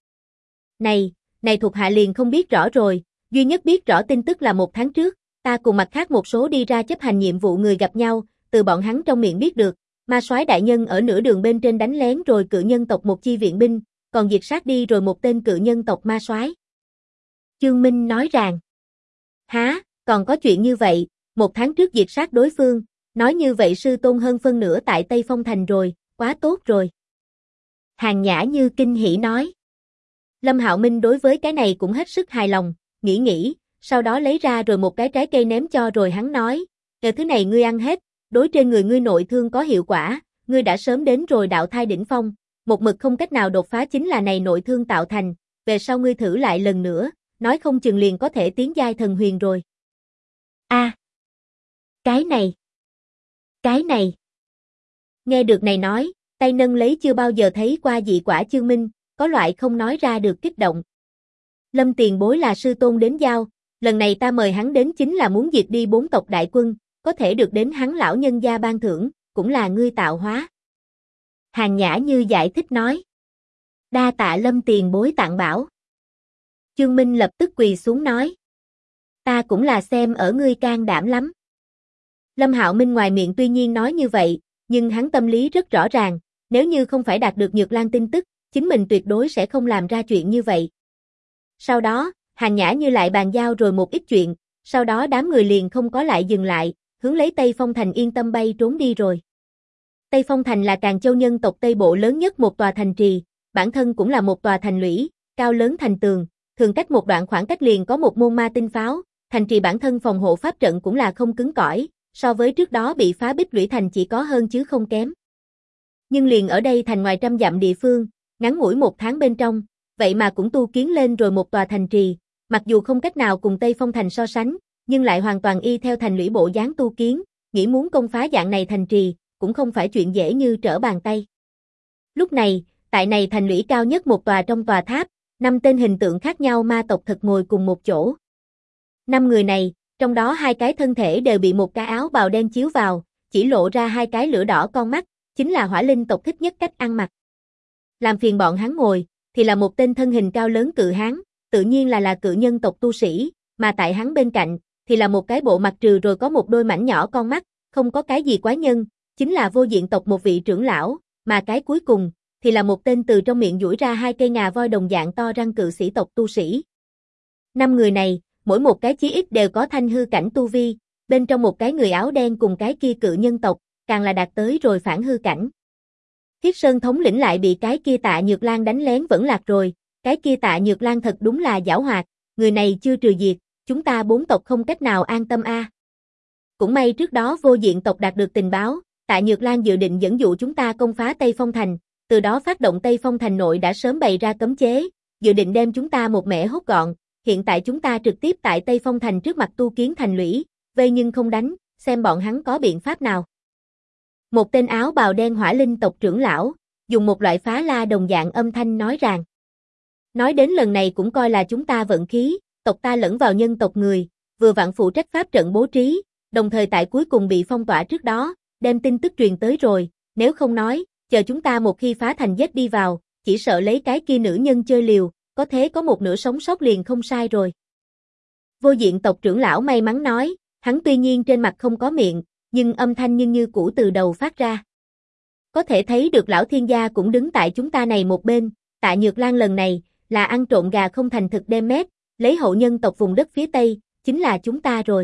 Này thuộc hạ liền không biết rõ rồi, duy nhất biết rõ tin tức là 1 tháng trước, ta cùng mặt khác một số đi ra chấp hành nhiệm vụ người gặp nhau, từ bọn hắn trong miệng biết được, ma soái đại nhân ở nửa đường bên trên đánh lén rồi cự nhân tộc một chi viện binh, còn diệt sát đi rồi một tên cự nhân tộc ma soái. Chương Minh nói rằng. Há, còn có chuyện như vậy, 1 tháng trước diệt sát đối phương, nói như vậy sư tôn hơn phân nửa tại Tây Phong Thành rồi, quá tốt rồi. Hàn Nhã Như kinh hỉ nói. Lâm Hạo Minh đối với cái này cũng hết sức hài lòng, nghĩ, sau đó lấy ra rồi một cái trái cây ném cho rồi hắn nói, thứ này ngươi ăn hết, đối trên người ngươi nội thương có hiệu quả, ngươi đã sớm đến rồi đạo thai đỉnh phong, một mực không cách nào đột phá chính là này nội thương tạo thành, về sau ngươi thử lại lần nữa, nói không chừng liền có thể tiến giai thần huyền rồi. A, cái này. Nghe được này nói, tay nâng lấy chưa bao giờ thấy qua dị quả Chương Minh, có loại không nói ra được kích động. Lâm tiền bối là sư tôn đến giao, lần này ta mời hắn đến chính là muốn diệt đi 4 tộc đại quân, có thể được đến hắn lão nhân gia ban thưởng, cũng là ngươi tạo hóa. Hàn Nhã Như giải thích nói. Đa tạ Lâm tiền bối tặng bảo. Chương Minh lập tức quỳ xuống nói. Ta cũng là xem ở ngươi can đảm lắm. Lâm Hạo Minh ngoài miệng tuy nhiên nói như vậy, nhưng hắn tâm lý rất rõ ràng, nếu như không phải đạt được Nhược Lan tin tức, chính mình tuyệt đối sẽ không làm ra chuyện như vậy. Sau đó, Hàn Nhã Như lại bàn giao rồi một ít chuyện, sau đó đám người liền không có lại dừng lại, hướng lấy Tây Phong Thành yên tâm bay trốn đi rồi. Tây Phong Thành là Càn Châu nhân tộc Tây Bộ lớn nhất một tòa thành trì, bản thân cũng là một tòa thành lũy, cao lớn thành tường, thường cách một đoạn khoảng cách liền có một môn ma tinh pháo, thành trì bản thân phòng hộ pháp trận cũng là không cứng cỏi, so với trước đó bị phá bích lũy thành chỉ có hơn chứ không kém. Nhưng liền ở đây thành ngoài trăm dặm địa phương, ngắn ngủi 1 tháng bên trong, vậy mà cũng tu kiến lên rồi một tòa thành trì, mặc dù không cách nào cùng Tây Phong Thành so sánh, nhưng lại hoàn toàn y theo thành lũy bộ dáng tu kiến, nghĩ muốn công phá dạng này thành trì, cũng không phải chuyện dễ như trở bàn tay. Lúc này, tại này thành lũy cao nhất một tòa trong tòa tháp, 5 tên hình tượng khác nhau ma tộc thật ngồi cùng một chỗ. 5 người này, trong đó 2 cái thân thể đều bị một cái áo bào đen chiếu vào, chỉ lộ ra hai cái lửa đỏ con mắt, chính là hỏa linh tộc thích nhất cách ăn mặc. Làm phiền bọn hắn ngồi, thì là một tên thân hình cao lớn cự hán, tự nhiên là cự nhân tộc tu sĩ, mà tại hắn bên cạnh, thì là một cái bộ mặt trừ rồi có một đôi mảnh nhỏ con mắt, không có cái gì quái nhân, chính là vô diện tộc một vị trưởng lão, mà cái cuối cùng, thì là một tên từ trong miệng duỗi ra hai cây ngà voi đồng dạng to răng cự sĩ tộc tu sĩ. 5 người này, mỗi một cái chí ít đều có thanh hư cảnh tu vi, bên trong một cái người áo đen cùng cái kia cự nhân tộc, càng là đạt tới rồi phản hư cảnh. Thiết Sơn thống lĩnh lại bị cái kia Tạ Nhược Lan đánh lén vẫn lạc rồi, cái kia Tạ Nhược Lan thật đúng là giảo hoạt, người này chưa trừ diệt, chúng ta 4 tộc không cách nào an tâm a. Cũng may trước đó vô diện tộc đạt được tình báo, Tạ Nhược Lan dự định dẫn dụ chúng ta công phá Tây Phong Thành, từ đó phát động Tây Phong Thành nội đã sớm bày ra cấm chế, dự định đem chúng ta một mẻ hốt gọn, hiện tại chúng ta trực tiếp tại Tây Phong Thành trước mặt tu kiến thành lũy, vây nhưng không đánh, xem bọn hắn có biện pháp nào. Một tên áo bào đen hỏa linh tộc trưởng lão, dùng một loại phá la đồng dạng âm thanh nói rằng. Nói đến lần này cũng coi là chúng ta vận khí, tộc ta lẫn vào nhân tộc người, vừa vặn phụ trách pháp trận bố trí, đồng thời tại cuối cùng bị phong tỏa trước đó, đem tin tức truyền tới rồi, nếu không nói, chờ chúng ta một khi phá thành giết đi vào, chỉ sợ lấy cái kia nữ nhân chơi liều, có thế có một nửa sống sót liền không sai rồi. Vô diện tộc trưởng lão may mắn nói, hắn tuy nhiên trên mặt không có miệng, nhưng âm thanh nhưng như cũ từ đầu phát ra. Có thể thấy được lão thiên gia cũng đứng tại chúng ta này một bên, Tạ Nhược Lan lần này, là ăn trộm gà không thành thực đem mét, lấy hậu nhân tộc vùng đất phía Tây, chính là chúng ta rồi.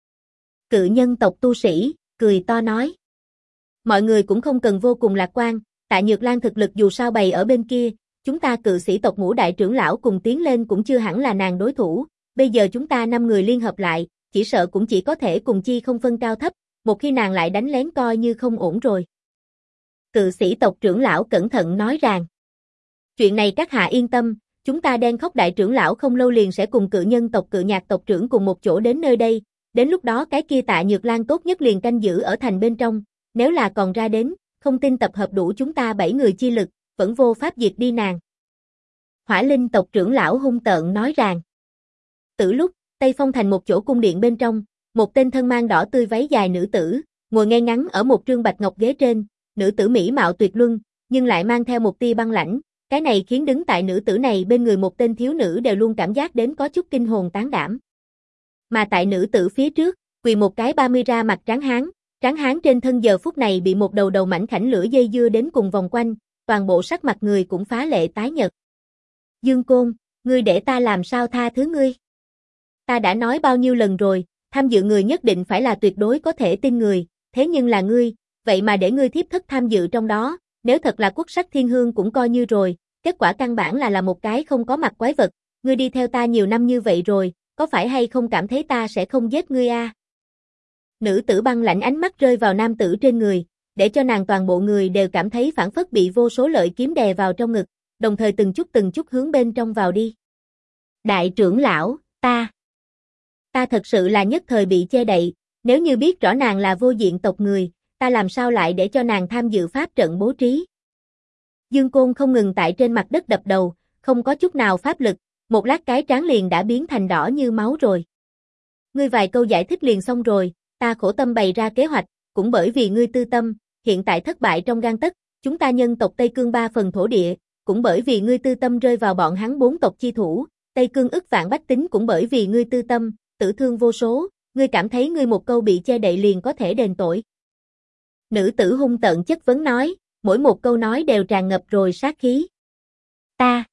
Cự nhân tộc tu sĩ, cười to nói. Mọi người cũng không cần vô cùng lạc quan, Tạ Nhược Lan thực lực dù sao bày ở bên kia, chúng ta cự sĩ tộc ngũ đại trưởng lão cùng tiến lên cũng chưa hẳn là nàng đối thủ, bây giờ chúng ta 5 người liên hợp lại, chỉ sợ cũng chỉ có thể cùng chi không phân cao thấp, một khi nàng lại đánh lén coi như không ổn rồi. Cự sĩ tộc trưởng lão cẩn thận nói rằng, chuyện này các hạ yên tâm, chúng ta Đen Khóc đại trưởng lão không lâu liền sẽ cùng cự nhân tộc cự nhạc tộc trưởng cùng một chỗ đến nơi đây, đến lúc đó cái kia Tạ Nhược Lan tốt nhất liền canh giữ ở thành bên trong, nếu là còn ra đến, không tin tập hợp đủ chúng ta 7 người chi lực, vẫn vô pháp diệt đi nàng. Hỏa linh tộc trưởng lão hung tợn nói rằng, từ lúc, Tây Phong thành một chỗ cung điện bên trong, một tên thân mang đỏ tươi váy dài nữ tử, ngồi ngay ngắn ở một trương bạch ngọc ghế trên, nữ tử mỹ mạo tuyệt luân, nhưng lại mang theo một tia băng lãnh, cái này khiến đứng tại nữ tử này bên người một tên thiếu nữ đều luôn cảm giác đến có chút kinh hồn tán đảm. Mà tại nữ tử phía trước, quỳ một cái 30 ra mặt tráng hán trên thân giờ phút này bị một đầu mảnh khảnh lửa dây dưa đến cùng vòng quanh, toàn bộ sắc mặt người cũng phá lệ tái nhợt. Dương Côn, ngươi để ta làm sao tha thứ ngươi? Ta đã nói bao nhiêu lần rồi, tham dự người nhất định phải là tuyệt đối có thể tin người, thế nhưng là ngươi, vậy mà để ngươi thiếp thất tham dự trong đó, nếu thật là quốc sắc thiên hương cũng coi như rồi, kết quả căn bản là một cái không có mặt quái vật, ngươi đi theo ta nhiều năm như vậy rồi, có phải hay không cảm thấy ta sẽ không giết ngươi a? Nữ tử băng lãnh ánh mắt rơi vào nam tử trên người, để cho nàng toàn bộ người đều cảm thấy phản phất bị vô số lợi kiếm đè vào trong ngực, đồng thời từng chút hướng bên trong vào đi. Đại trưởng lão, ta thật sự là nhất thời bị che đậy, nếu như biết rõ nàng là vô diện tộc người, ta làm sao lại để cho nàng tham dự pháp trận bố trí. Dương Côn không ngừng tại trên mặt đất đập đầu, không có chút nào pháp lực, một lát cái trán liền đã biến thành đỏ như máu rồi. Ngươi vài câu giải thích liền xong rồi, ta khổ tâm bày ra kế hoạch, cũng bởi vì ngươi tư tâm, hiện tại thất bại trong gang tấc, chúng ta nhân tộc Tây Cương 3 phần thổ địa, cũng bởi vì ngươi tư tâm rơi vào bọn hắn 4 tộc chi thủ, Tây Cương ức vạn bách tính cũng bởi vì ngươi tư tâm, tử thương vô số, ngươi cảm thấy ngươi một câu bị che đậy liền có thể đền tội. Nữ tử hung tợn chất vấn nói, mỗi một câu nói đều tràn ngập rồi sát khí. Ta,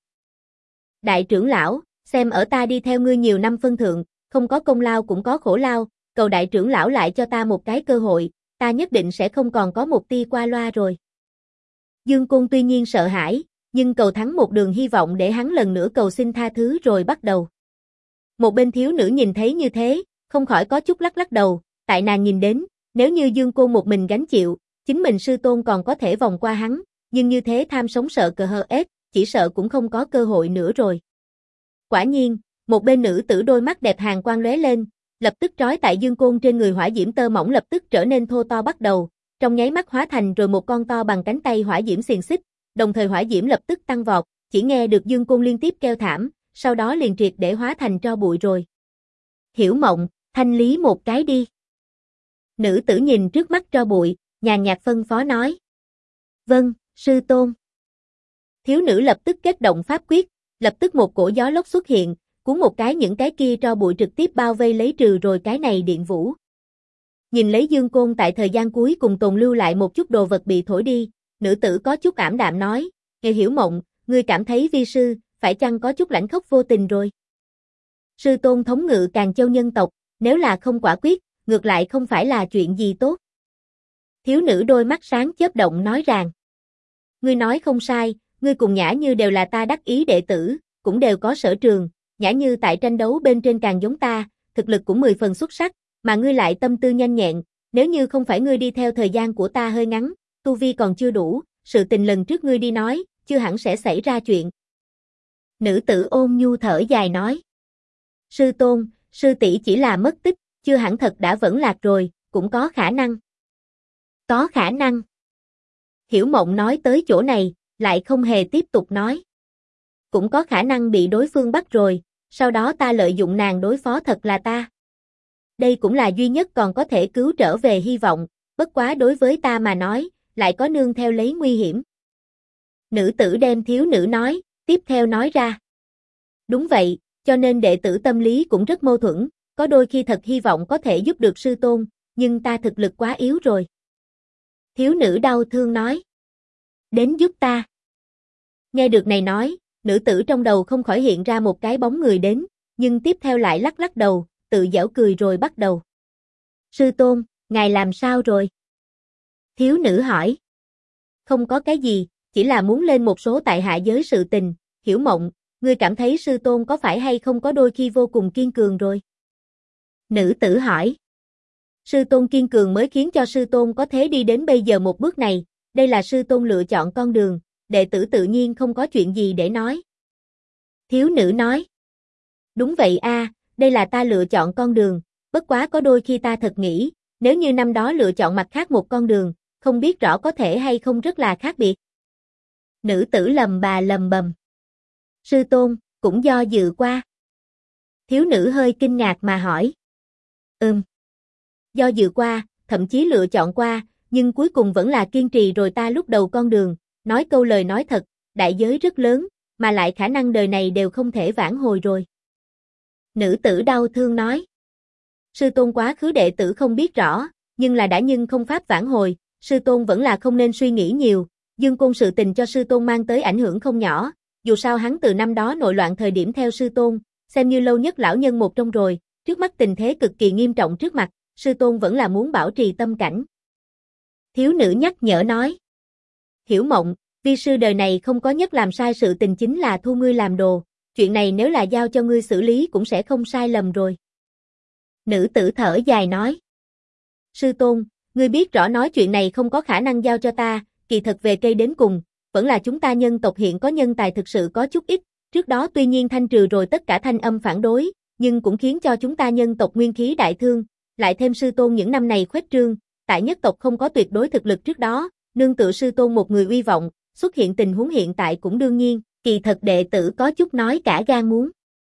đại trưởng lão, xem ở ta đi theo ngươi nhiều năm phân thượng, không có công lao cũng có khổ lao, cầu đại trưởng lão lại cho ta một cái cơ hội, ta nhất định sẽ không còn có một tia qua loa rồi. Dương Côn tuy nhiên sợ hãi, nhưng cầu thắng một đường hy vọng để hắn lần nữa cầu xin tha thứ rồi bắt đầu. Một bên thiếu nữ nhìn thấy như thế, không khỏi có chút lắc đầu, tại nàng nhìn đến, nếu như Dương Côn một mình gánh chịu, chính mình sư tôn còn có thể vòng qua hắn, nhưng như thế tham sống sợ cờ hờ ết, chỉ sợ cũng không có cơ hội nữa rồi. Quả nhiên, một bên nữ tử đôi mắt đẹp hàn quang lóe lên, lập tức trói tại Dương Côn trên người hỏa diễm tơ mỏng lập tức trở nên thô to bắt đầu, trong nháy mắt hóa thành rồi một con to bằng cánh tay hỏa diễm xiềng xích, đồng thời hỏa diễm lập tức tăng vọt, chỉ nghe được Dương Côn liên tiếp kêu thảm, sau đó liền triệt để hóa thành tro bụi rồi. Hiểu Mộng, thanh lý một cái đi. Nữ tử nhìn trước mắt tro bụi, nhàn nhạt phân phó nói. Vâng, sư tôn. Thiếu nữ lập tức kết động pháp quyết, lập tức một cổ gió lốc xuất hiện, cuốn một cái những cái kia tro bụi trực tiếp bao vây lấy trừ rồi cái này điện vũ. Nhìn lấy dương côn tại thời gian cuối cùng tồn lưu lại một chút đồ vật bị thổi đi, nữ tử có chút ảm đạm nói, nghe Hiểu Mộng, ngươi cảm thấy vi sư, phải chăng có chút lãnh khốc vô tình rồi? Sư tôn thống ngự Càn Châu nhân tộc, nếu là không quả quyết, ngược lại không phải là chuyện gì tốt. Thiếu nữ đôi mắt sáng chớp động nói rằng, ngươi nói không sai, ngươi cùng Nhã Như đều là ta đắc ý đệ tử, cũng đều có sở trường, Nhã Như tại tranh đấu bên trên càng giống ta, thực lực cũng 10 phần xuất sắc, mà ngươi lại tâm tư nhanh nhẹn, nếu như không phải ngươi đi theo thời gian của ta hơi ngắn, tu vi còn chưa đủ, sự tình lần trước ngươi đi nói, chưa hẳn sẽ xảy ra chuyện. Nữ tử ôn nhu thở dài nói. Sư tôn, sư tỷ chỉ là mất tích, chưa hẳn thật đã vẫn lạc rồi, cũng có khả năng. Có khả năng. Hiểu Mộng nói tới chỗ này, lại không hề tiếp tục nói. Cũng có khả năng bị đối phương bắt rồi, sau đó ta lợi dụng nàng đối phó thật là ta. Đây cũng là duy nhất còn có thể cứu trở về hy vọng, bất quá đối với ta mà nói, lại có nương theo lấy nguy hiểm. Nữ tử đem thiếu nữ nói, tiếp theo nói ra. Đúng vậy, cho nên đệ tử tâm lý cũng rất mâu thuẫn, có đôi khi thật hy vọng có thể giúp được sư tôn, nhưng ta thực lực quá yếu rồi. Thiếu nữ đau thương nói. Đến giúp ta. Nghe được này nói, nữ tử trong đầu không khỏi hiện ra một cái bóng người đến, nhưng tiếp theo lại lắc lắc đầu, tự giễu cười rồi bắt đầu. Sư tôn, ngài làm sao rồi? Thiếu nữ hỏi. Không có cái gì, chỉ là muốn lên một số tại hạ giới sự tình, Hiểu Mộng, ngươi cảm thấy sư tôn có phải hay không có đôi khi vô cùng kiên cường rồi? Nữ tử hỏi. Sư tôn kiên cường mới khiến cho sư tôn có thế đi đến bây giờ một bước này, đây là sư tôn lựa chọn con đường, đệ tử tự nhiên không có chuyện gì để nói. Thiếu nữ nói. Đúng vậy a, đây là ta lựa chọn con đường, bất quá có đôi khi ta thật nghĩ, nếu như năm đó lựa chọn mặt khác một con đường, không biết rõ có thể hay không rất là khác biệt. Nữ tử lầm bà lầm bầm. Sư tôn, cũng do dự qua. Thiếu nữ hơi kinh ngạc mà hỏi. Do dự qua, thậm chí lựa chọn qua, nhưng cuối cùng vẫn là kiên trì rồi ta lúc đầu con đường, nói câu lời nói thật, đại giới rất lớn, mà lại khả năng đời này đều không thể vãn hồi rồi. Nữ tử đau thương nói. Sư tôn quá khứ đệ tử không biết rõ, nhưng là đã nhưng không pháp vãn hồi, sư tôn vẫn là không nên suy nghĩ nhiều, Dương Côn sự tình cho sư tôn mang tới ảnh hưởng không nhỏ, dù sao hắn từ năm đó nội loạn thời điểm theo sư tôn, xem như lâu nhất lão nhân một trong rồi, trước mắt tình thế cực kỳ nghiêm trọng trước mặt, sư tôn vẫn là muốn bảo trì tâm cảnh. Thiếu nữ nhắc nhở nói. Hiểu Mộng, vi sư đời này không có nhất làm sai sự tình chính là thu ngươi làm đồ, chuyện này nếu là giao cho ngươi xử lý cũng sẽ không sai lầm rồi. Nữ tử thở dài nói. Sư tôn, ngươi biết rõ nói chuyện này không có khả năng giao cho ta, kỳ thật về cây đến cùng, vẫn là chúng ta nhân tộc hiện có nhân tài thực sự có chút ít, trước đó tuy nhiên thanh trừ rồi tất cả thanh âm phản đối, nhưng cũng khiến cho chúng ta nhân tộc nguyên khí đại thương, lại thêm sư tôn những năm này khuếch trương, tại nhất tộc không có tuyệt đối thực lực trước đó, nương tựa sư tôn một người uy vọng, xuất hiện tình huống hiện tại cũng đương nhiên, kỳ thật đệ tử có chút nói cả gan muốn.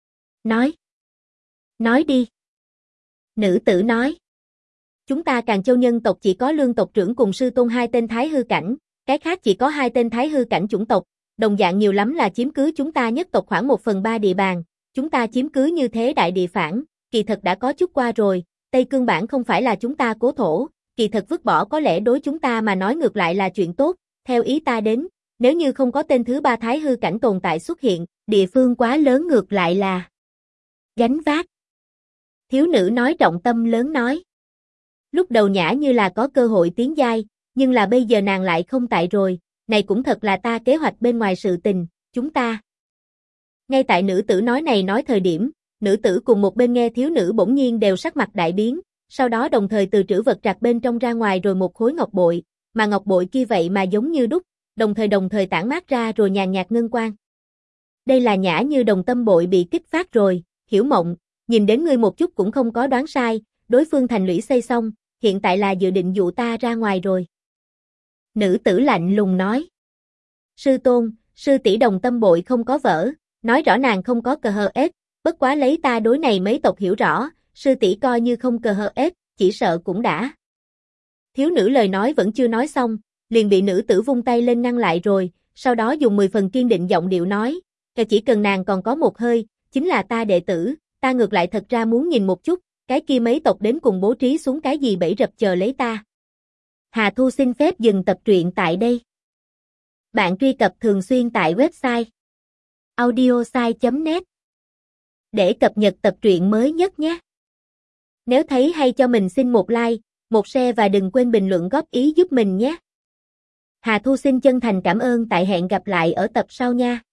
Nói đi. Nữ tử nói. Chúng ta Càn Châu nhân tộc chỉ có Lương tộc trưởng cùng sư tôn 2 tên thái hư cảnh, cái khác chỉ có 2 tên thái hư cảnh chủng tộc, đồng dạng nhiều lắm là chiếm cứ chúng ta nhất tộc khoảng 1/3 địa bàn, chúng ta chiếm cứ như thế đại địa phản, kỳ thật đã có chút qua rồi, Tây Cương bản không phải là chúng ta cố thổ, kỳ thật vứt bỏ có lẽ đối chúng ta mà nói ngược lại là chuyện tốt, theo ý ta đến, nếu như không có tên thứ 3 thái hư cảnh tồn tại xuất hiện, địa phương quá lớn ngược lại là gánh vác. Thiếu nữ nói trọng tâm lớn nói. Lúc đầu Nhã như là có cơ hội tiến giai, nhưng là bây giờ nàng lại không tại rồi, này cũng thật là ta kế hoạch bên ngoài sự tình, chúng ta. Ngay tại nữ tử nói này nói thời điểm, nữ tử cùng một bên nghe thiếu nữ bỗng nhiên đều sắc mặt đại biến, sau đó đồng thời từ trữ vật trạc bên trong ra ngoài rồi một khối ngọc bội, mà ngọc bội kia vậy mà giống như đúc, đồng thời tản mát ra rồi nhàn nhạt ngân quang. Đây là Nhã như đồng tâm bội bị kích phát rồi, Hiểu Mộng, nhìn đến ngươi một chút cũng không có đoán sai, đối phương thành lũy xây xong, hiện tại là dự định dụ ta ra ngoài rồi. Nữ tử lạnh lùng nói. Sư tôn, sư tỷ đồng tâm bội không có vỡ, nói rõ nàng không có cờ hờ ết, bất quá lấy ta đối này mấy tộc hiểu rõ, sư tỷ coi như không cờ hờ ết, chỉ sợ cũng đã Thiếu nữ lời nói vẫn chưa nói xong, liền bị nữ tử vung tay lên ngăn lại rồi, sau đó dùng 10 phần kiên định giọng điệu nói, chỉ cần nàng còn có một hơi, chính là ta đệ tử, ta ngược lại thật ra muốn nhìn một chút, cái kia mấy tộc đến cùng bố trí xuống cái gì bẫy rập chờ lấy ta. Hà Thu xin phép dừng tập truyện tại đây. Bạn truy cập thường xuyên tại website audiosai.net để cập nhật tập truyện mới nhất nhé. Nếu thấy hay cho mình xin một like, một share và đừng quên bình luận góp ý giúp mình nhé. Hà Thu xin chân thành cảm ơn, tại hẹn gặp lại ở tập sau nha.